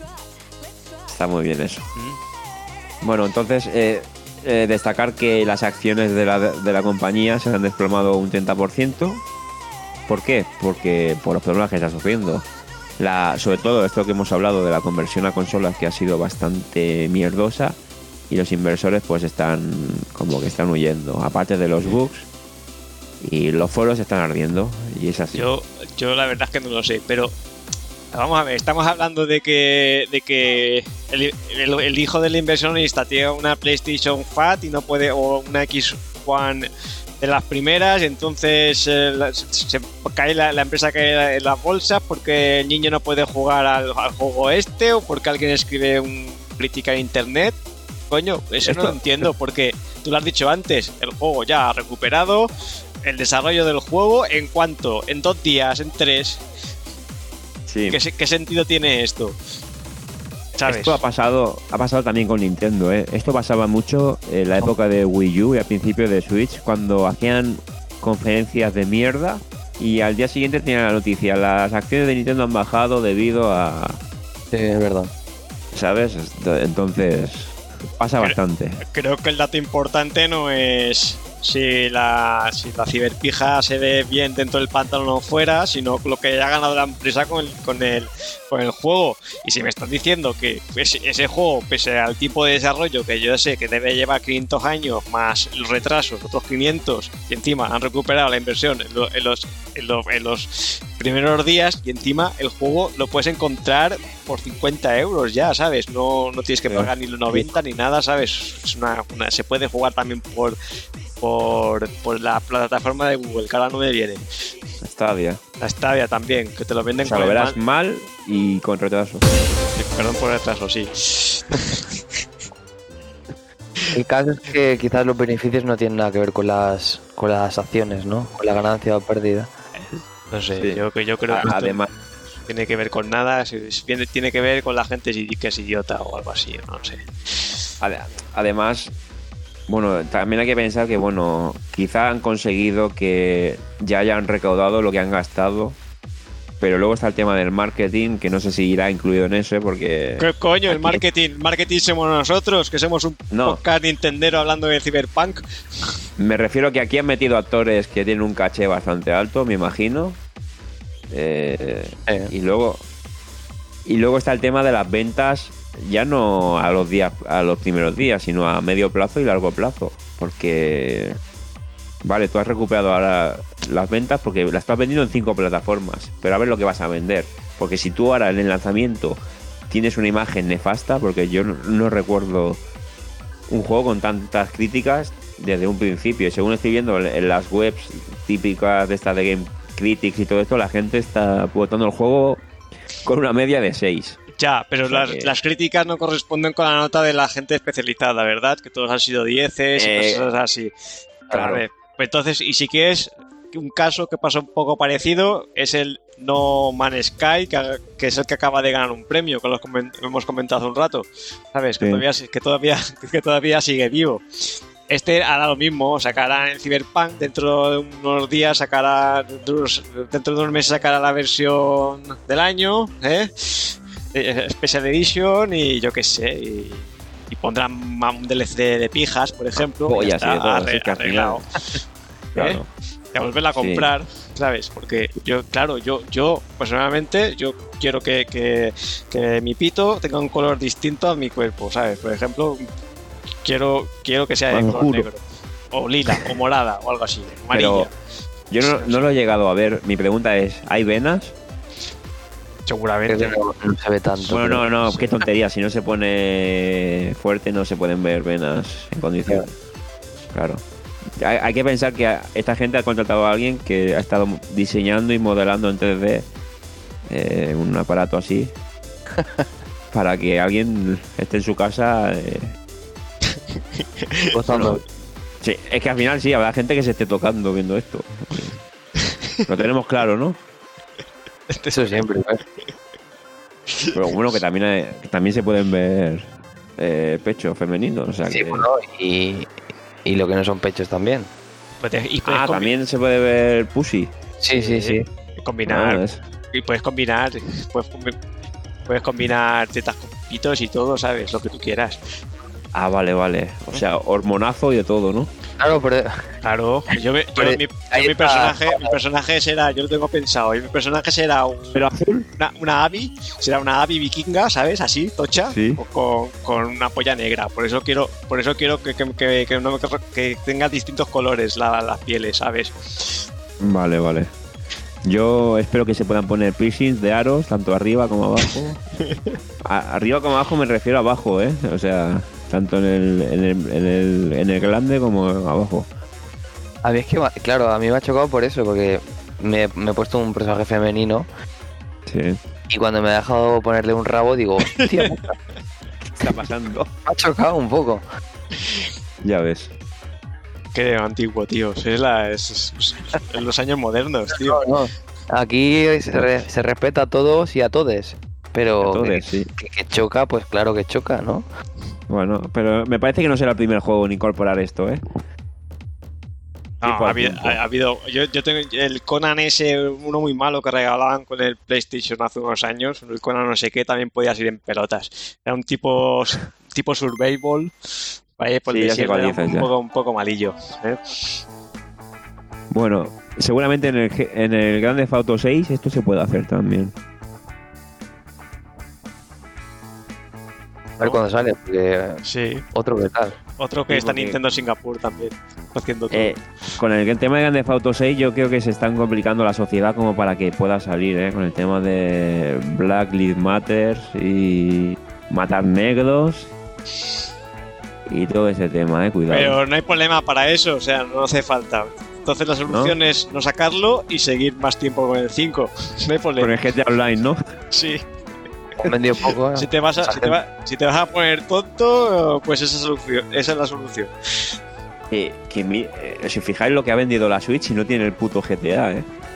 Está muy bien eso. Bueno, entonces destacar que las acciones de la compañía se han desplomado un 30%. ¿Por qué? Porque por los problemas que está sufriendo. Sobre todo esto que hemos hablado de la conversión a consolas, que ha sido bastante mierdosa, y los inversores pues están huyendo, aparte de los bugs, y los foros están ardiendo, y es así. Yo la verdad es que no lo sé, pero vamos a ver, estamos hablando de que el hijo del inversionista tiene una PlayStation Fat y no puede, o una X1 de las primeras, entonces se cae la empresa, cae en las bolsas porque el niño no puede jugar al juego este, o porque alguien escribe un crítica en internet. Coño, eso no lo entiendo, porque tú lo has dicho antes, el juego ya ha recuperado el desarrollo del juego en 2 días, en 3. Sí. ¿Qué sentido tiene esto? ¿Sabes? Esto ha pasado también con Nintendo, ¿eh? Esto pasaba mucho en la época de Wii U y al principio de Switch, cuando hacían conferencias de mierda y al día siguiente tenía la noticia: las acciones de Nintendo han bajado debido a... Sí, es verdad. ¿Sabes? Entonces pasa bastante. Creo que el dato importante no es si la ciberpija se ve bien dentro del pantalón o fuera, sino lo que ha ganado la empresa con el juego. Y si me estás diciendo que ese juego, pese al tipo de desarrollo que yo sé que debe llevar 500 años más los retrasos, otros 500, y encima han recuperado la inversión en los primeros días, y encima el juego lo puedes encontrar por 50 euros ya, ¿sabes? No tienes que pagar ni los 90 ni nada, ¿sabes? Se puede jugar también por la plataforma de Google, que ahora no me viene. Stadia. La Stadia también, que te lo venden con lo verás mal y con retraso. Perdón por el retraso, sí. El caso es que quizás los beneficios no tienen nada que ver con las acciones, ¿no? Con la ganancia o pérdida. No sé, sí. yo creo que además tiene que ver con nada, tiene que ver con la gente que es idiota o algo así, no sé. Además, bueno, también hay que pensar que, bueno, quizá han conseguido que ya hayan recaudado lo que han gastado, pero luego está el tema del marketing, que no sé si irá incluido en eso, porque... ¿Qué coño? El marketing somos nosotros, que somos un podcast nintendero hablando de Cyberpunk. Me refiero a que aquí han metido actores que tienen un caché bastante alto, me imagino. Y luego está el tema de las ventas, ya no a los primeros días, sino a medio plazo y largo plazo, porque vale, tú has recuperado ahora las ventas porque las estás vendiendo en 5 plataformas, pero a ver lo que vas a vender, porque si tú ahora en el lanzamiento tienes una imagen nefasta, porque yo no recuerdo un juego con tantas críticas desde un principio, y según estoy viendo en las webs típicas de estas de Game Critics y todo esto, la gente está votando el juego con una media de 6. Ya, pero las críticas no corresponden con la nota de la gente especializada, ¿verdad? Que todos han sido 10 y cosas así. Claro. A ver, pues entonces, y si quieres, un caso que pasó un poco parecido es el No Man's Sky, que es el que acaba de ganar un premio, que lo hemos comentado hace un rato, ¿sabes? Sí. Que todavía sigue vivo. Este hará lo mismo, sacará el Cyberpunk, dentro de unos días dentro de unos meses sacará la versión del año, Special Edition y yo qué sé, y pondrán un DLC de pijas, por ejemplo, y ya está arreglado. Claro. Y a volverla a comprar, sí. ¿Sabes? Porque yo personalmente, yo quiero que mi pito tenga un color distinto a mi cuerpo, ¿sabes? Por ejemplo, quiero que sea de color negro, o lila, o morada, o algo así, amarilla. Pero yo no lo he llegado a ver. Mi pregunta es, ¿hay venas? Seguramente. No se ve tanto. Bueno, no, qué tontería. Si no se pone fuerte, no se pueden ver venas en condiciones. Claro. Hay que pensar que esta gente ha contratado a alguien que ha estado diseñando y modelando en 3D un aparato así para que alguien esté en su casa gozando. Sí, es que al final sí, habrá gente que se esté tocando viendo esto. Lo tenemos claro, ¿no? Eso siempre, ¿eh? Pero bueno, que también se pueden ver pechos femeninos. O sea sí, que... bueno, y lo que no son pechos también. También se puede ver pussy. Sí. Combinar. Y puedes combinar tetas con pitos y todo, ¿sabes? Lo que tú quieras. Ah, vale. O sea, hormonazo y de todo, ¿no? Claro, pero... Claro, mi personaje será, yo lo tengo pensado, y mi personaje será una Abby, será una Abby vikinga, ¿sabes? Así, tocha, sí. con una polla negra. Por eso quiero que tenga distintos colores las pieles, ¿sabes? Vale. Yo espero que se puedan poner piercings de aros, tanto arriba como abajo. Arriba como abajo me refiero a abajo, ¿eh? O sea, tanto en el glande como abajo. A mí es que, claro, a mí me ha chocado por eso, porque me he puesto un personaje femenino. Sí. Y cuando me ha dejado ponerle un rabo, digo, hostia, ¿qué está pasando? Me ha chocado un poco. Ya ves. Qué antiguo, tío. Es en los años modernos, tío. No. Aquí se respeta a todos y a todes. Pero sí. que choca, pues claro que choca, ¿no? Bueno, pero me parece que no será el primer juego en incorporar esto, ¿eh? No, ha habido. Yo tengo el Conan ese, uno muy malo que regalaban con el PlayStation hace unos años. El Conan no sé qué, también podías ir en pelotas. Era un tipo survival. Ahí por el desierto, era un poco malillo. Bueno, seguramente en el Grand Theft Auto 6 esto se puede hacer también. A ver cuándo sale, porque sí. Otro que tal. Otro que está Nintendo Singapur también, haciendo todo. Con el tema de Grand Theft Auto 6 yo creo que se están complicando la sociedad como para que pueda salir, con el tema de Black Lives Matter y matar negros y todo ese tema, cuidado. Pero no hay problema para eso, o sea, no hace falta. Entonces la solución es no sacarlo y seguir más tiempo con el 5. No hay problema. Con el GTA Online, ¿no? Sí. Han vendido poco, si te vas a poner tonto, pues esa es la solución. Si fijáis lo que ha vendido la Switch y no tiene el puto GTA,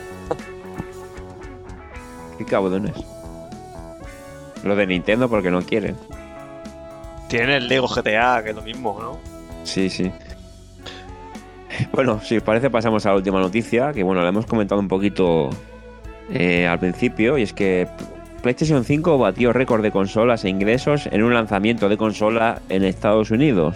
Qué cabrones. Lo de Nintendo porque no quieren. Tienen el Lego GTA, que es lo mismo, ¿no? Sí. Bueno, si os parece pasamos a la última noticia, que bueno, la hemos comentado un poquito al principio, y es que PlayStation 5 batió récord de consolas e ingresos en un lanzamiento de consola en Estados Unidos.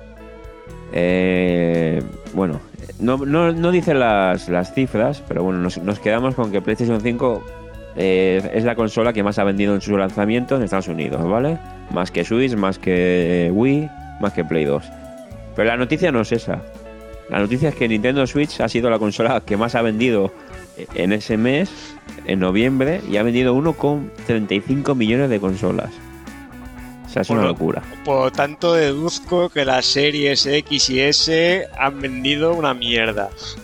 Bueno, no dice las cifras, pero bueno, nos quedamos con que PlayStation 5 es la consola que más ha vendido en su lanzamiento en Estados Unidos, ¿vale? Más que Switch, más que Wii, más que Play 2. Pero la noticia no es esa. La noticia es que Nintendo Switch ha sido la consola que más ha vendido en ese mes, en noviembre, y ha vendido 1,35 millones de consolas. O sea, es una locura. Por lo tanto, deduzco que las series X y S han vendido una mierda.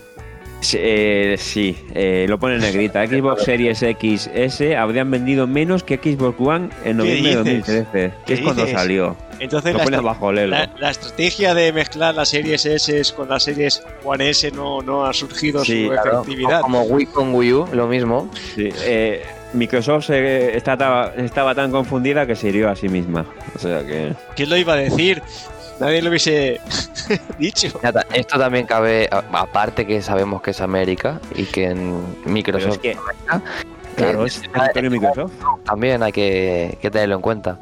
Sí, lo pone en negrita. Xbox Series X, S habrían vendido menos que Xbox One en noviembre de 2013, que es cuando salió. Entonces lo pone abajo, la estrategia de mezclar las series S con las series One S no ha surgido su efectividad. Como Wii con Wii U, lo mismo. Sí, Microsoft estaba tan confundida que se hirió a sí misma. O sea que... ¿Quién lo iba a decir? Nadie lo hubiese dicho. Esto también cabe, aparte que sabemos que es América y que en Microsoft... Es claro, es territorio Microsoft. También hay que tenerlo en cuenta.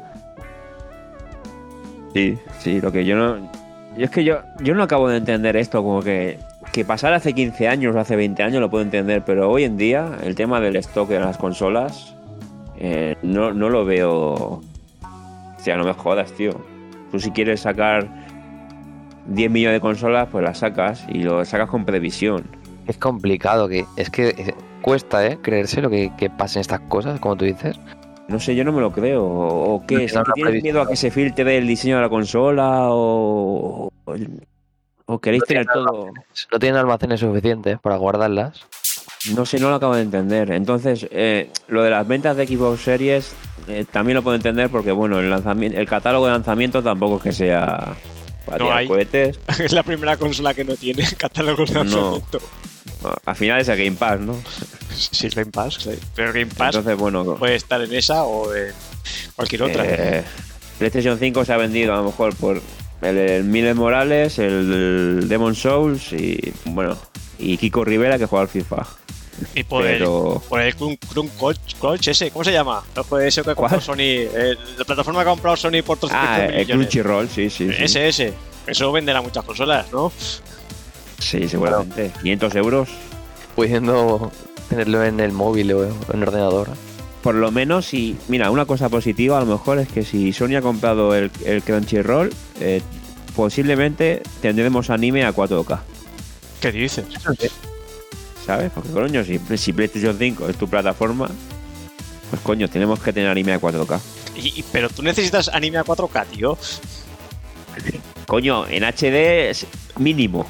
Sí, lo que yo no... Es que yo no acabo de entender esto, como que pasara hace 15 años o hace 20 años lo puedo entender, pero hoy en día el tema del stock de las consolas no lo veo... O sea, no me jodas, tío. Tú si quieres sacar 10 millones de consolas, pues las sacas y lo sacas con previsión. Es complicado, es que cuesta creerse lo que pasen estas cosas, como tú dices. No sé, yo no me lo creo. ¿O qué? ¿Es que tienes miedo a que se filtre el diseño de la consola? ¿O queréis tener todo? No tienen almacenes suficientes para guardarlas. No sé, no lo acabo de entender. Entonces, lo de las ventas de Xbox Series también lo puedo entender porque, bueno, el catálogo de lanzamiento tampoco es que sea para tirar cohetes. Es la primera consola que no tiene catálogo de lanzamiento. Al final es el Game Pass, ¿no? Sí, Game Pass, sí. Pero Game Pass entonces, bueno, puede estar en esa o en cualquier otra. PlayStation 5 se ha vendido a lo mejor por el Miles Morales, el Demon's Souls y Kiko Rivera, que juega al FIFA. Y por el Crunch ese, ¿cómo se llama? El juego ese que ha comprado Sony, la plataforma que ha comprado Sony por 300 millones. El Crunchyroll, sí. Ese. Eso venderá muchas consolas, ¿no? Sí, seguramente. 500 euros. Pudiendo tenerlo en el móvil o en el ordenador. Por lo menos, mira, una cosa positiva a lo mejor es que si Sony ha comprado el Crunchyroll, posiblemente tendremos anime a 4K. ¿Qué dices? ¿Sabes? Porque coño, si PlayStation 5 es tu plataforma, pues coño, tenemos que tener anime a 4K. Pero tú necesitas anime a 4K, tío. Coño, en HD es mínimo.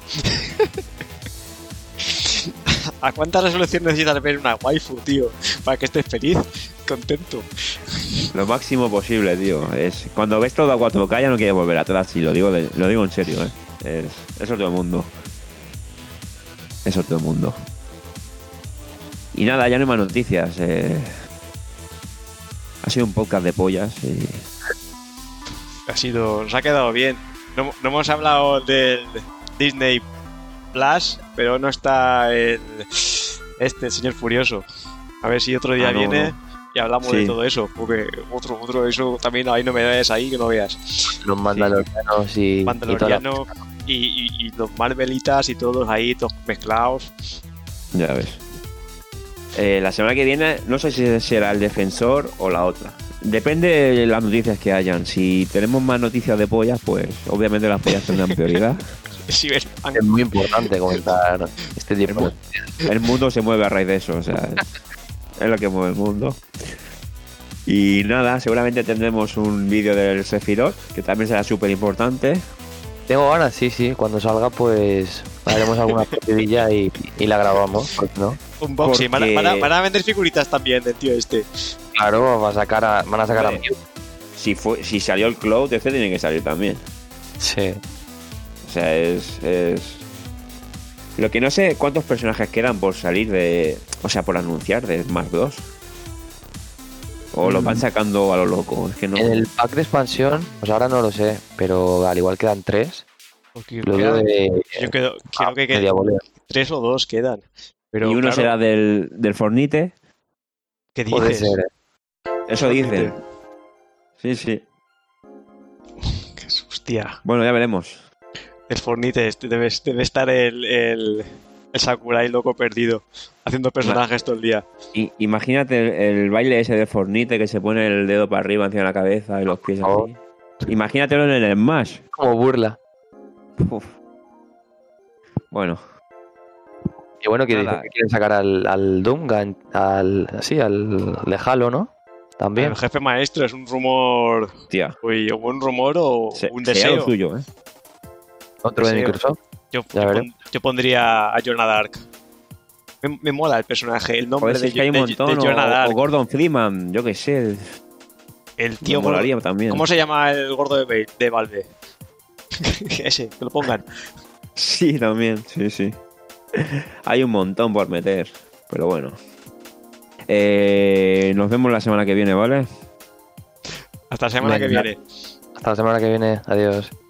¿A cuánta resolución necesitas ver una waifu, tío? Para que estés feliz, contento. Lo máximo posible, tío. Es cuando ves todo a 4K ya no quieres volver atrás. Y lo digo en serio, es otro mundo. Es otro mundo. Y nada, ya no hay más noticias. Ha sido un podcast de pollas. Nos ha quedado bien. No hemos hablado del Disney Flash, pero no está el señor Furioso. A ver si otro día viene y hablamos de todo eso, porque otro eso también hay novedades ahí que no veas. Los mandalorianos y los Marvelitas y todos ahí, todos mezclados. Ya ves. La semana que viene no sé si será el Defensor o la otra. Depende de las noticias que hayan. Si tenemos más noticias de pollas, pues obviamente las pollas tendrán prioridad. Es muy importante comentar este tipo. El mundo se mueve a raíz de eso, o sea, es lo que mueve el mundo. Y nada, seguramente tendremos un vídeo del Sephiroth, que también será súper importante. Tengo ganas, sí. Cuando salga, pues haremos alguna partidilla y la grabamos, ¿no? Unboxing. Van a vender figuritas también del tío este. Claro, van a sacar a Mew. Si salió el Cloud, tiene que salir también. Sí. O sea, es... Lo que no sé, ¿cuántos personajes quedan por salir por anunciar de Smash 2? ¿O lo van sacando a lo loco? Es que no... En el pack de expansión, pues ahora no lo sé, pero al igual quedan 3. Yo creo que quedan 3 o 2 quedan. Pero, y uno será del Fortnite. ¿Qué dices? Puede ser. Eso dicen. Sí. Qué hostia. Bueno, ya veremos. El Fortnite debe estar el Sakurai loco perdido, haciendo personajes todo el día. Imagínate el baile ese de Fortnite que se pone el dedo para arriba encima de la cabeza y los pies así. Imagínatelo en el Smash. Como burla. Uf. Bueno. Y bueno, que quieren sacar al Dungan, al de Halo, ¿no? También. El jefe maestro es un rumor. Tía. Uy, o un rumor o un deseo. Lo suyo, ¿eh? Otro de Microsoft. Yo pondría a Jonah Dark. Me mola el personaje, el nombre de Jonah Dark. O Gordon Freeman, yo qué sé. El tío me molaría también. ¿Cómo se llama el gordo de Valve? Ese, que lo pongan. Sí, también, sí. Hay un montón por meter, pero bueno. Nos vemos la semana que viene, ¿vale? Hasta la semana que viene. Hasta la semana que viene. Adiós.